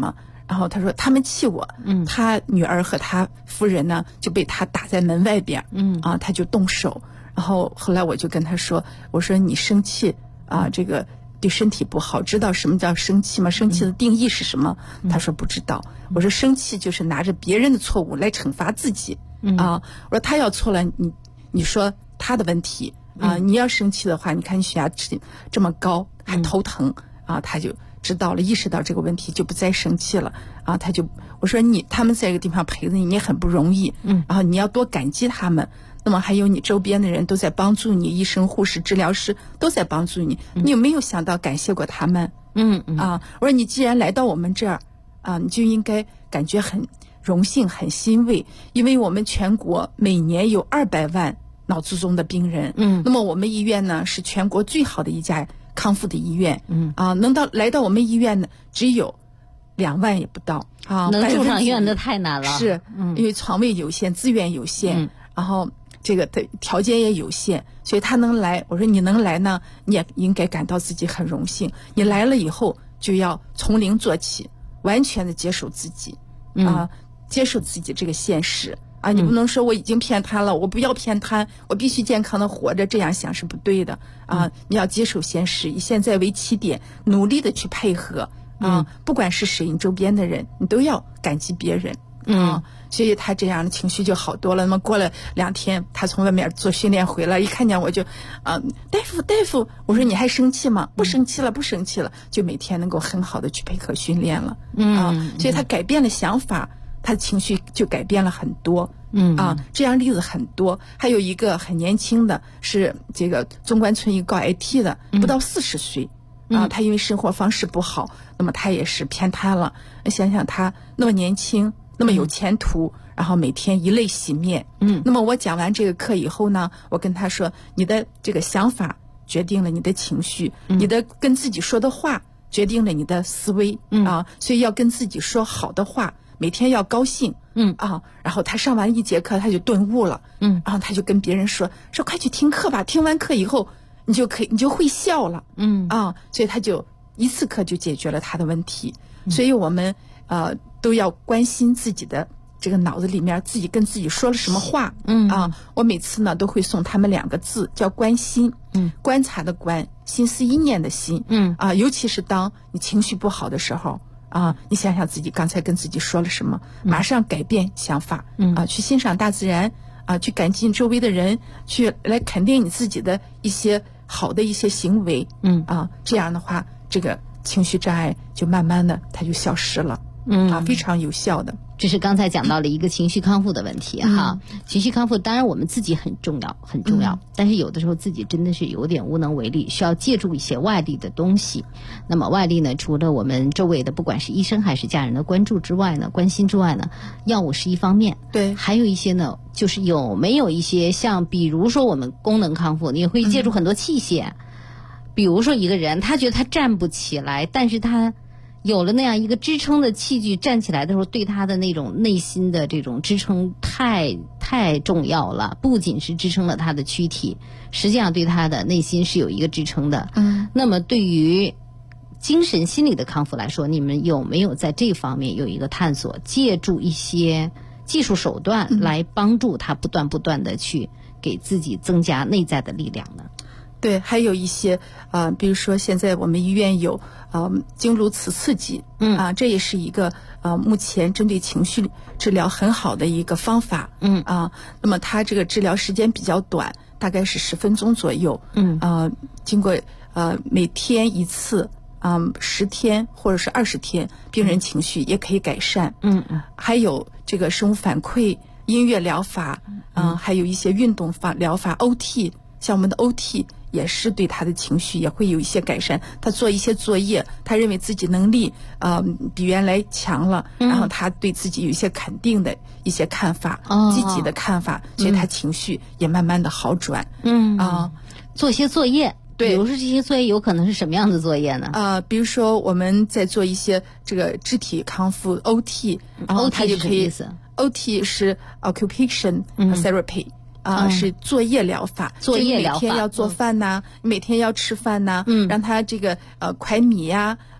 然后他说他们气我，他女儿和他夫人呢就被他打在门外边，他就动手。然后后来我就跟他说，我说你生气啊，这个对身体不好，知道什么叫生气吗？生气的定义是什么？他说不知道。我说生气就是拿着别人的错误来惩罚自己啊。我说他要错了，你说他的问题啊，你要生气的话，你看你血压这么高，还头疼啊，他就知道了，意识到这个问题，就不再生气了啊。我说他们在这个地方陪着你，你很不容易，然后你要多感激他们。那么还有你周边的人都在帮助你，医生、护士、治疗师都在帮助你，你有没有想到感谢过他们？我说你既然来到我们这儿啊，你就应该感觉很荣幸、很欣慰，因为我们全国每年有200万脑卒中的病人，那么我们医院呢是全国最好的一家康复的医院，来到我们医院呢只有2万也不到啊， 能住上院的太难了， 是，因为床位有限，资源有限，然后这个的条件也有限，所以他能来，我说你能来呢，你也应该感到自己很荣幸。你来了以后，就要从零做起，完全的接受自己，接受自己这个现实啊！你不能说我已经偏瘫了，我不要偏瘫，我必须健康的活着，这样想是不对的啊！你要接受现实，以现在为起点，努力的去配合啊！不管是谁，你周边的人，你都要感激别人。所以他这样的情绪就好多了。那么过了2天，他从外面做训练回来，一看见我就，大夫，我说你还生气吗？不生气了，就每天能够很好的去配合训练了。所以他改变了想法，他的情绪就改变了很多。这样例子很多。还有一个很年轻的，是这个中关村一个搞 IT 的，不到40岁。他因为生活方式不好，那么他也是偏瘫了。想想他那么年轻，那么有前途，然后每天以泪洗面。那么我讲完这个课以后呢，我跟他说，你的这个想法决定了你的情绪，你的跟自己说的话决定了你的思维所以要跟自己说好的话，每天要高兴。然后他上完1节课他就顿悟了。然后他就跟别人说快去听课吧，听完课以后你就会笑了。所以他就1次课就解决了他的问题。所以我们都要关心自己的这个脑子里面自己跟自己说了什么话。我每次呢都会送他们2个字，叫关心。观察的观，心思意念的心。尤其是当你情绪不好的时候你想想自己刚才跟自己说了什么，马上改变想法。去欣赏大自然去感激周围的人，去来肯定你自己的一些好的一些行为。这样的话，这个情绪障碍就慢慢的它就消失了。非常有效的。 这是刚才讲到了一个情绪康复的问题哈。情绪康复当然我们自己很重要，但是有的时候自己真的是有点无能为力，需要借助一些外力的东西。那么外力呢，除了我们周围的不管是医生还是家人的关注之外呢，关心之外呢，药物是一方面， 对， 还有一些呢，就是有没有一些像比如说我们功能康复，你会借助很多器械。比如说一个人他觉得他站不起来，但是他有了那样一个支撑的器具，站起来的时候对他的那种内心的这种支撑太重要了，不仅是支撑了他的躯体，实际上对他的内心是有一个支撑的。那么对于精神心理的康复来说，你们有没有在这方面有一个探索，借助一些技术手段来帮助他不断的去给自己增加内在的力量呢？ 对，还有一些比如说现在我们医院有经颅磁刺激，这也是一个目前针对情绪治疗很好的一个方法。那么它这个治疗时间比较短，大概是10分钟左右。经过每天1次，10天或者是20天，病人情绪也可以改善。还有这个生物反馈、音乐疗法，还有一些运动疗法 OT， 像我们的 OT。也是对他的情绪也会有一些改善。他做一些作业，他认为自己能力比原来强了，然后他对自己有一些肯定的一些看法，积极的看法，所以他情绪也慢慢的好转。 做一些作业， 对， 比如说这些作业有可能是什么样的作业呢？ 比如说我们在做一些这个肢体康复 OT， 然后他就可以 OT 是 occupation therapy。是作业疗法， 作业疗法， 每天要做饭呐，每天要吃饭呐，让他这个快米呀，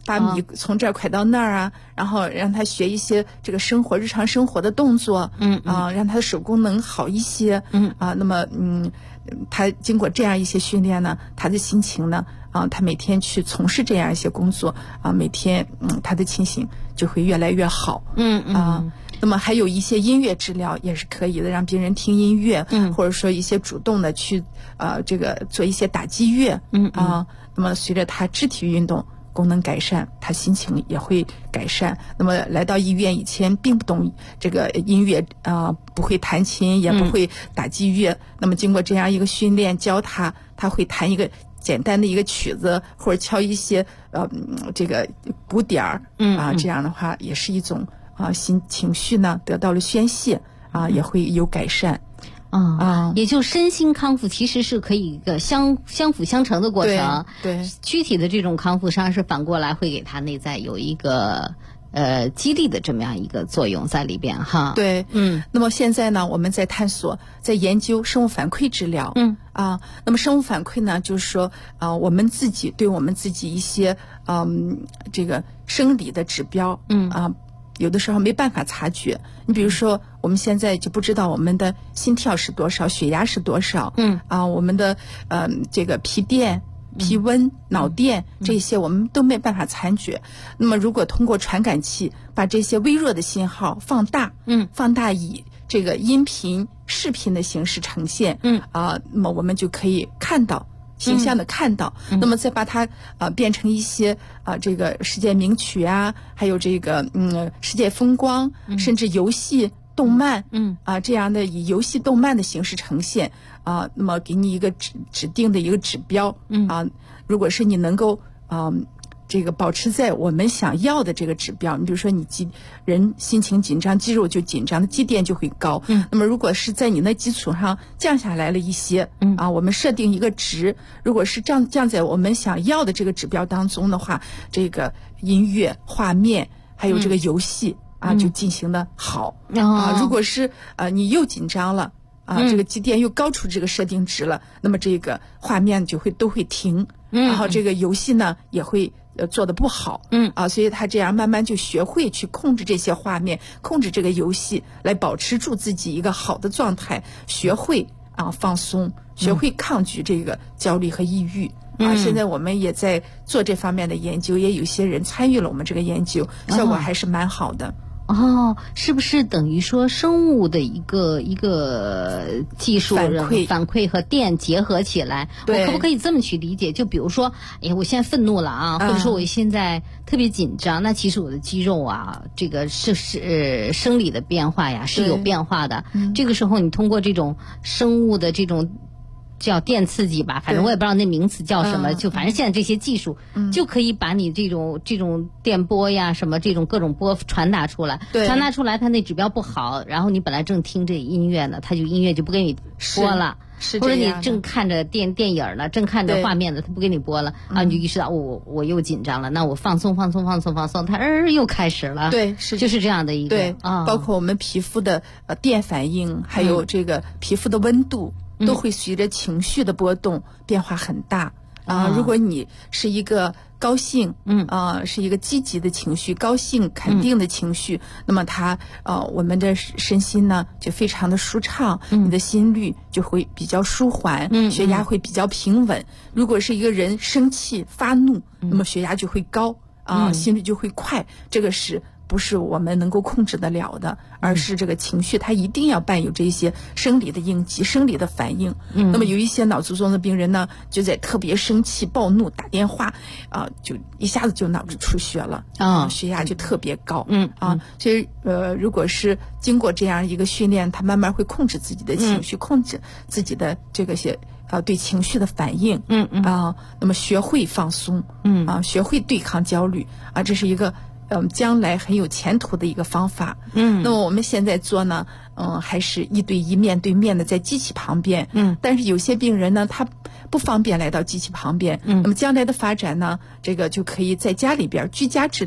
把米从这儿蒯到那儿啊，然后让他学一些这个日常生活的动作，让他的手功能好一些，那么他经过这样一些训练呢，他的心情呢，他每天去从事这样一些工作每天他的情形就会越来越好，那么还有一些音乐治疗也是可以的，让病人听音乐，或者说一些主动的去这个做一些打击乐，那么随着他肢体运动功能改善，他心情也会改善。那么来到医院以前并不懂这个音乐不会弹琴也不会打击乐，那么经过这样一个训练教他会弹一个简单的一个曲子，或者敲一些这个鼓点儿这样的话也是一种情绪呢得到了宣泄也会有改善。 也就身心康复其实是可以一个相辅相成的过程。 对， 躯体的这种康复实际上是反过来会给他内在有一个激励的这么样一个作用在里边哈。 对，那么现在呢，我们在探索，在研究生物反馈治疗。那么生物反馈呢，就是说我们自己对我们自己一些这个生理的指标，有的时候没办法察觉。你比如说，我们现在就不知道我们的心跳是多少，血压是多少，我们的这个皮电、皮温、脑电这些我们都没办法察觉。那么如果通过传感器把这些微弱的信号放大，放大以这个音频、视频的形式呈现，那么我们就可以看到。形象的看到，那么再把它变成一些这个世界名曲啊，还有这个世界风光，甚至游戏、动漫，这样的以游戏、动漫的形式呈现那么给你一个指定的一个指标如果是你能够这个保持在我们想要的这个指标，你比如说你人心情紧张，肌肉就紧张，肌电就会高。那么如果是在你那基础上降下来了一些，我们设定一个值，如果是降在我们想要的这个指标当中的话，这个音乐、画面还有这个游戏就进行的好。如果是你又紧张了。这个肌电又高出这个设定值了，那么这个画面都会停，然后这个游戏呢也会做得不好，所以他这样慢慢就学会去控制这些画面，控制这个游戏，来保持住自己一个好的状态，学会放松，学会抗拒这个焦虑和抑郁。现在我们也在做这方面的研究，也有些人参与了我们这个研究，效果还是蛮好的。 是不是等于说生物的一个技术反馈和电结合起来？我可不可以这么去理解？就比如说，我现在愤怒了或者说我现在特别紧张，那其实我的肌肉这个是生理的变化呀，是有变化的。这个时候你通过这种生物的这种。叫电刺激吧，反正我也不知道那名词叫什么，就反正现在这些技术就可以把你这种电波呀什么这种各种波传达出来，传达出来它那指标不好，然后你本来正听这音乐呢，它音乐就不给你播了，或者你正看着电影呢，正看着画面呢，它不给你播了你就意识到我又紧张了，那我放松，它又开始了， 对， 就是这样的一个包括我们皮肤的电反应，还有这个皮肤的温度。都会随着情绪的波动变化很大如果你是一个高兴是一个积极的情绪，高兴肯定的情绪那么我们的身心呢就非常的舒畅你的心率就会比较舒缓血压会比较平稳如果是一个人生气发怒那么血压就会高心率就会快这个是不是我们能够控制得了的，而是这个情绪它一定要伴有这些生理的应激、生理的反应。那么有一些脑卒中的病人呢，就在特别生气、暴怒打电话就一下子就脑子出血了血压就特别高所以如果是经过这样一个训练，他慢慢会控制自己的情绪，控制自己的这个些对情绪的反应那么学会放松学会对抗焦虑这是一个将来很有前途的一个方法那么我们现在做呢还是1对1面对面的在机器旁边但是有些病人呢他不方便来到机器旁边那么将来的发展呢这个就可以在家里边居家治疗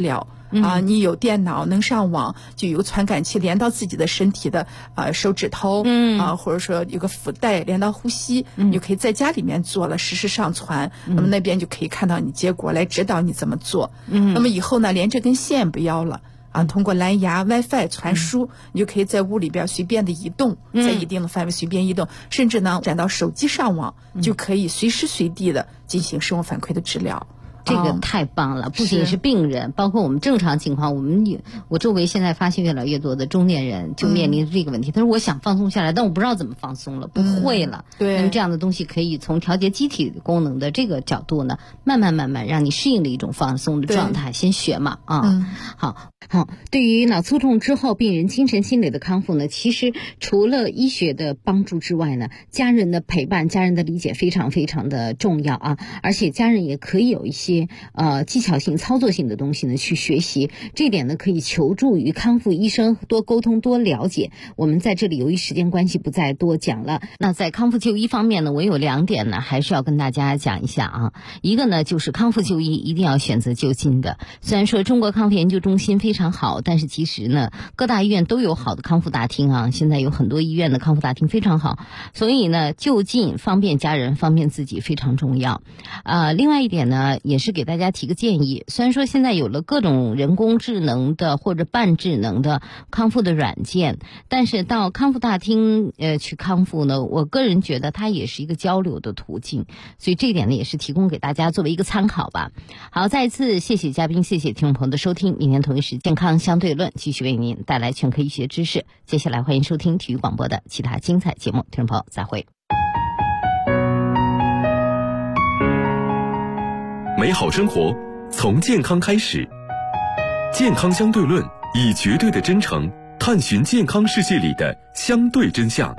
你有电脑能上网，就有传感器连到自己的身体的手指头，或者说有个腹带连到呼吸，你就可以在家里面做了，实时上传，那么那边就可以看到你结果，来指导你怎么做。那么以后呢，连这根线不要了。通过蓝牙 WiFi 传输，你就可以在屋里边随便的移动，在一定的范围随便移动，甚至呢转到手机上网，就可以随时随地的进行生物反馈的治疗。 这个太棒了，不仅是病人，包括我们正常情况，我周围现在发现越来越多的中年人就面临这个问题。他说我想放松下来，但我不知道怎么放松了，不会了。 对， 那么这样的东西可以从调节机体功能的这个角度呢，慢慢让你适应的一种放松的状态，先学嘛好，对于脑卒中之后病人精神心理的康复呢，其实除了医学的帮助之外呢，家人的陪伴、家人的理解非常非常的重要而且家人也可以有一些技巧性、操作性的东西呢去学习，这点呢可以求助于康复医生，多沟通、多了解。我们在这里由于时间关系不再多讲了。那在康复就医方面呢，我有2点呢还是要跟大家讲一下一个呢就是康复就医一定要选择就近的。虽然说中国康复研究中心非常好，但是其实呢各大医院都有好的康复大厅现在有很多医院的康复大厅非常好，所以呢就近方便家人、方便自己非常重要。另外一点呢也是给大家提个建议，虽然说现在有了各种人工智能的或者半智能的康复的软件，但是到康复大厅去康复呢，我个人觉得它也是一个交流的途径，所以这一点呢也是提供给大家作为一个参考吧。好，再一次谢谢嘉宾，谢谢听众朋友的收听。明天同一时间健康相对论继续为您带来全科医学知识。接下来欢迎收听体育广播的其他精彩节目，听众朋友再会。 美好生活从健康开始，健康相对论以绝对的真诚探寻健康世界里的相对真相。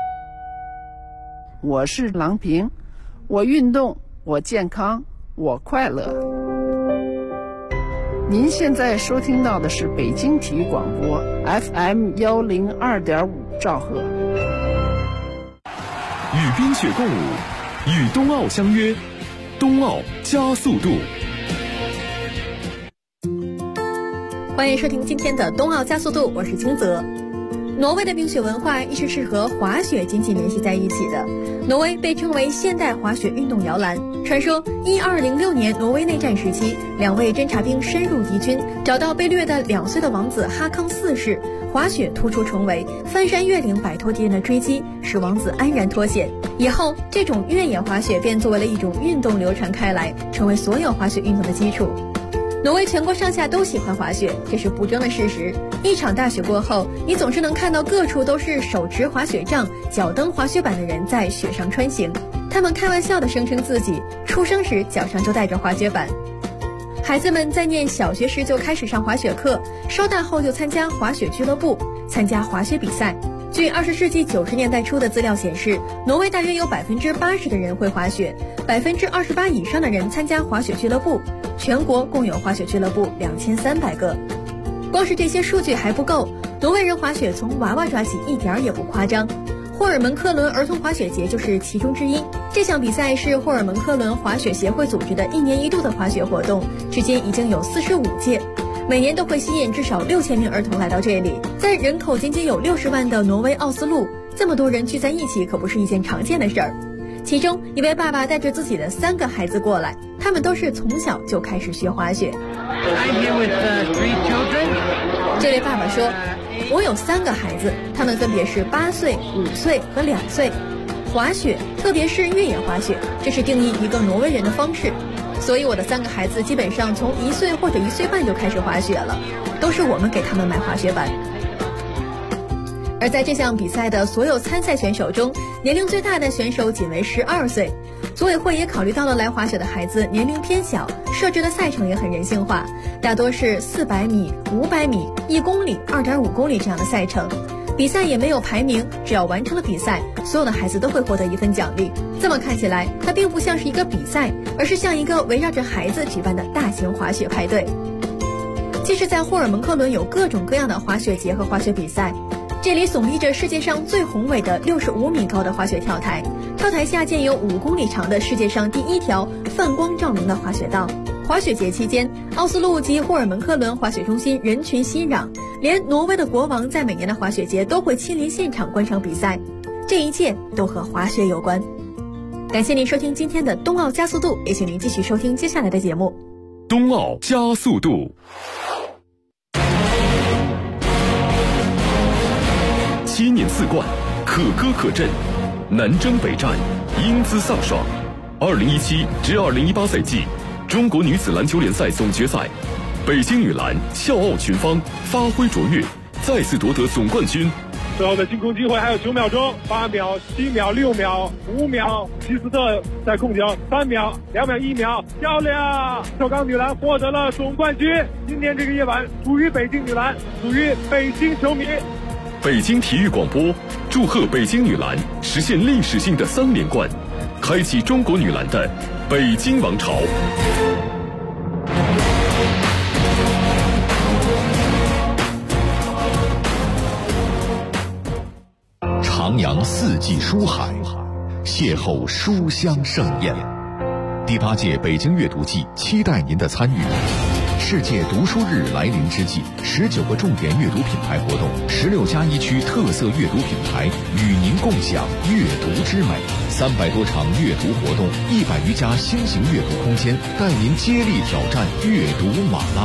我是郎平，我运动，我健康，我快乐。您现在收听到的是北京体育广播 FM102.5兆赫。 与冰雪共舞，与冬奥相约，冬奥加速度。 欢迎收听今天的冬奥加速度，我是金泽。挪威的冰雪文化一直是和滑雪紧紧联系在一起的。挪威被称为现代滑雪运动摇篮。传说1206年挪威内战时期，2位侦察兵深入敌军，找到被掠的2岁的王子哈康4世，滑雪突出重围，翻山越岭摆脱敌人的追击，使王子安然脱险。以后这种越野滑雪便作为了一种运动流传开来，成为所有滑雪运动的基础。挪威全国上下都喜欢滑雪，这是不争的事实。一场大雪过后，你总是能看到各处都是手持滑雪杖、脚蹬滑雪板的人在雪上穿行。他们开玩笑地声称自己出生时脚上就带着滑雪板。孩子们在念小学时就开始上滑雪课，稍大后就参加滑雪俱乐部，参加滑雪比赛。据20世纪90年代初的资料显示，挪威大约有80%的人会滑雪，28%以上的人参加滑雪俱乐部，全国共有滑雪俱乐部2300个。光是这些数据还不够，挪威人滑雪从娃娃抓起一点儿也不夸张。霍尔门科伦儿童滑雪节就是其中之一。这项比赛是霍尔门科伦滑雪协会组织的1年1度的滑雪活动，至今已经有45届。每年都会吸引至少6000名儿童来到这里。在人口仅仅有60万的挪威奥斯陆，这么多人聚在一起可不是一件常见的事儿。其中一位爸爸带着自己的3个孩子过来，他们都是从小就开始学滑雪。这位爸爸说，我有3个孩子，他们分别是8岁、5岁和2岁。滑雪，特别是越野滑雪，这是定义一个挪威人的方式。所以我的3个孩子基本上从1岁或者1岁半就开始滑雪了，都是我们给他们买滑雪板。而在这项比赛的所有参赛选手中，年龄最大的选手仅为12岁。组委会也考虑到了来滑雪的孩子年龄偏小，设置的赛程也很人性化，大多是400米、500米、1公里、2.5公里这样的赛程。比赛也没有排名，只要完成了比赛，所有的孩子都会获得一份奖励。这么看起来，它并不像是一个比赛，而是像一个围绕着孩子举办的大型滑雪派对。其实在霍尔蒙克伦有各种各样的滑雪节和滑雪比赛，这里耸立着世界上最宏伟的65米高的滑雪跳台，跳台下建有5公里长的世界上第1条泛光照明的滑雪道。 滑雪节期间，奥斯陆及霍尔蒙克伦滑雪中心人群熙攘，连挪威的国王在每年的滑雪节都会亲临现场观赏比赛，这一切都和滑雪有关。感谢您收听今天的冬奥加速度，也请您继续收听接下来的节目。 冬奥加速度。7年4冠，可歌可阵，南征北战，英姿飒爽。2017至2018赛季中国女子篮球联赛总决赛，北京女篮笑傲群芳，发挥卓越，再次夺得总冠军。 最后的进攻机会还有9秒钟，8秒、7秒、6秒、5秒，吉斯特在控球，3秒、2秒、1秒，漂亮！首钢女篮获得了总冠军。今天这个夜晚属于北京女篮，属于北京球迷。 北京体育广播祝贺北京女篮实现历史性的3连冠，开启中国女篮的北京王朝。 徜徉四季书海，邂逅书香盛宴。第8届北京阅读季期待您的参与。世界读书日来临之际，19个重点阅读品牌活动，16+1区特色阅读品牌与您共享阅读之美，300多场阅读活动，100余家新型阅读空间，带您接力挑战阅读马拉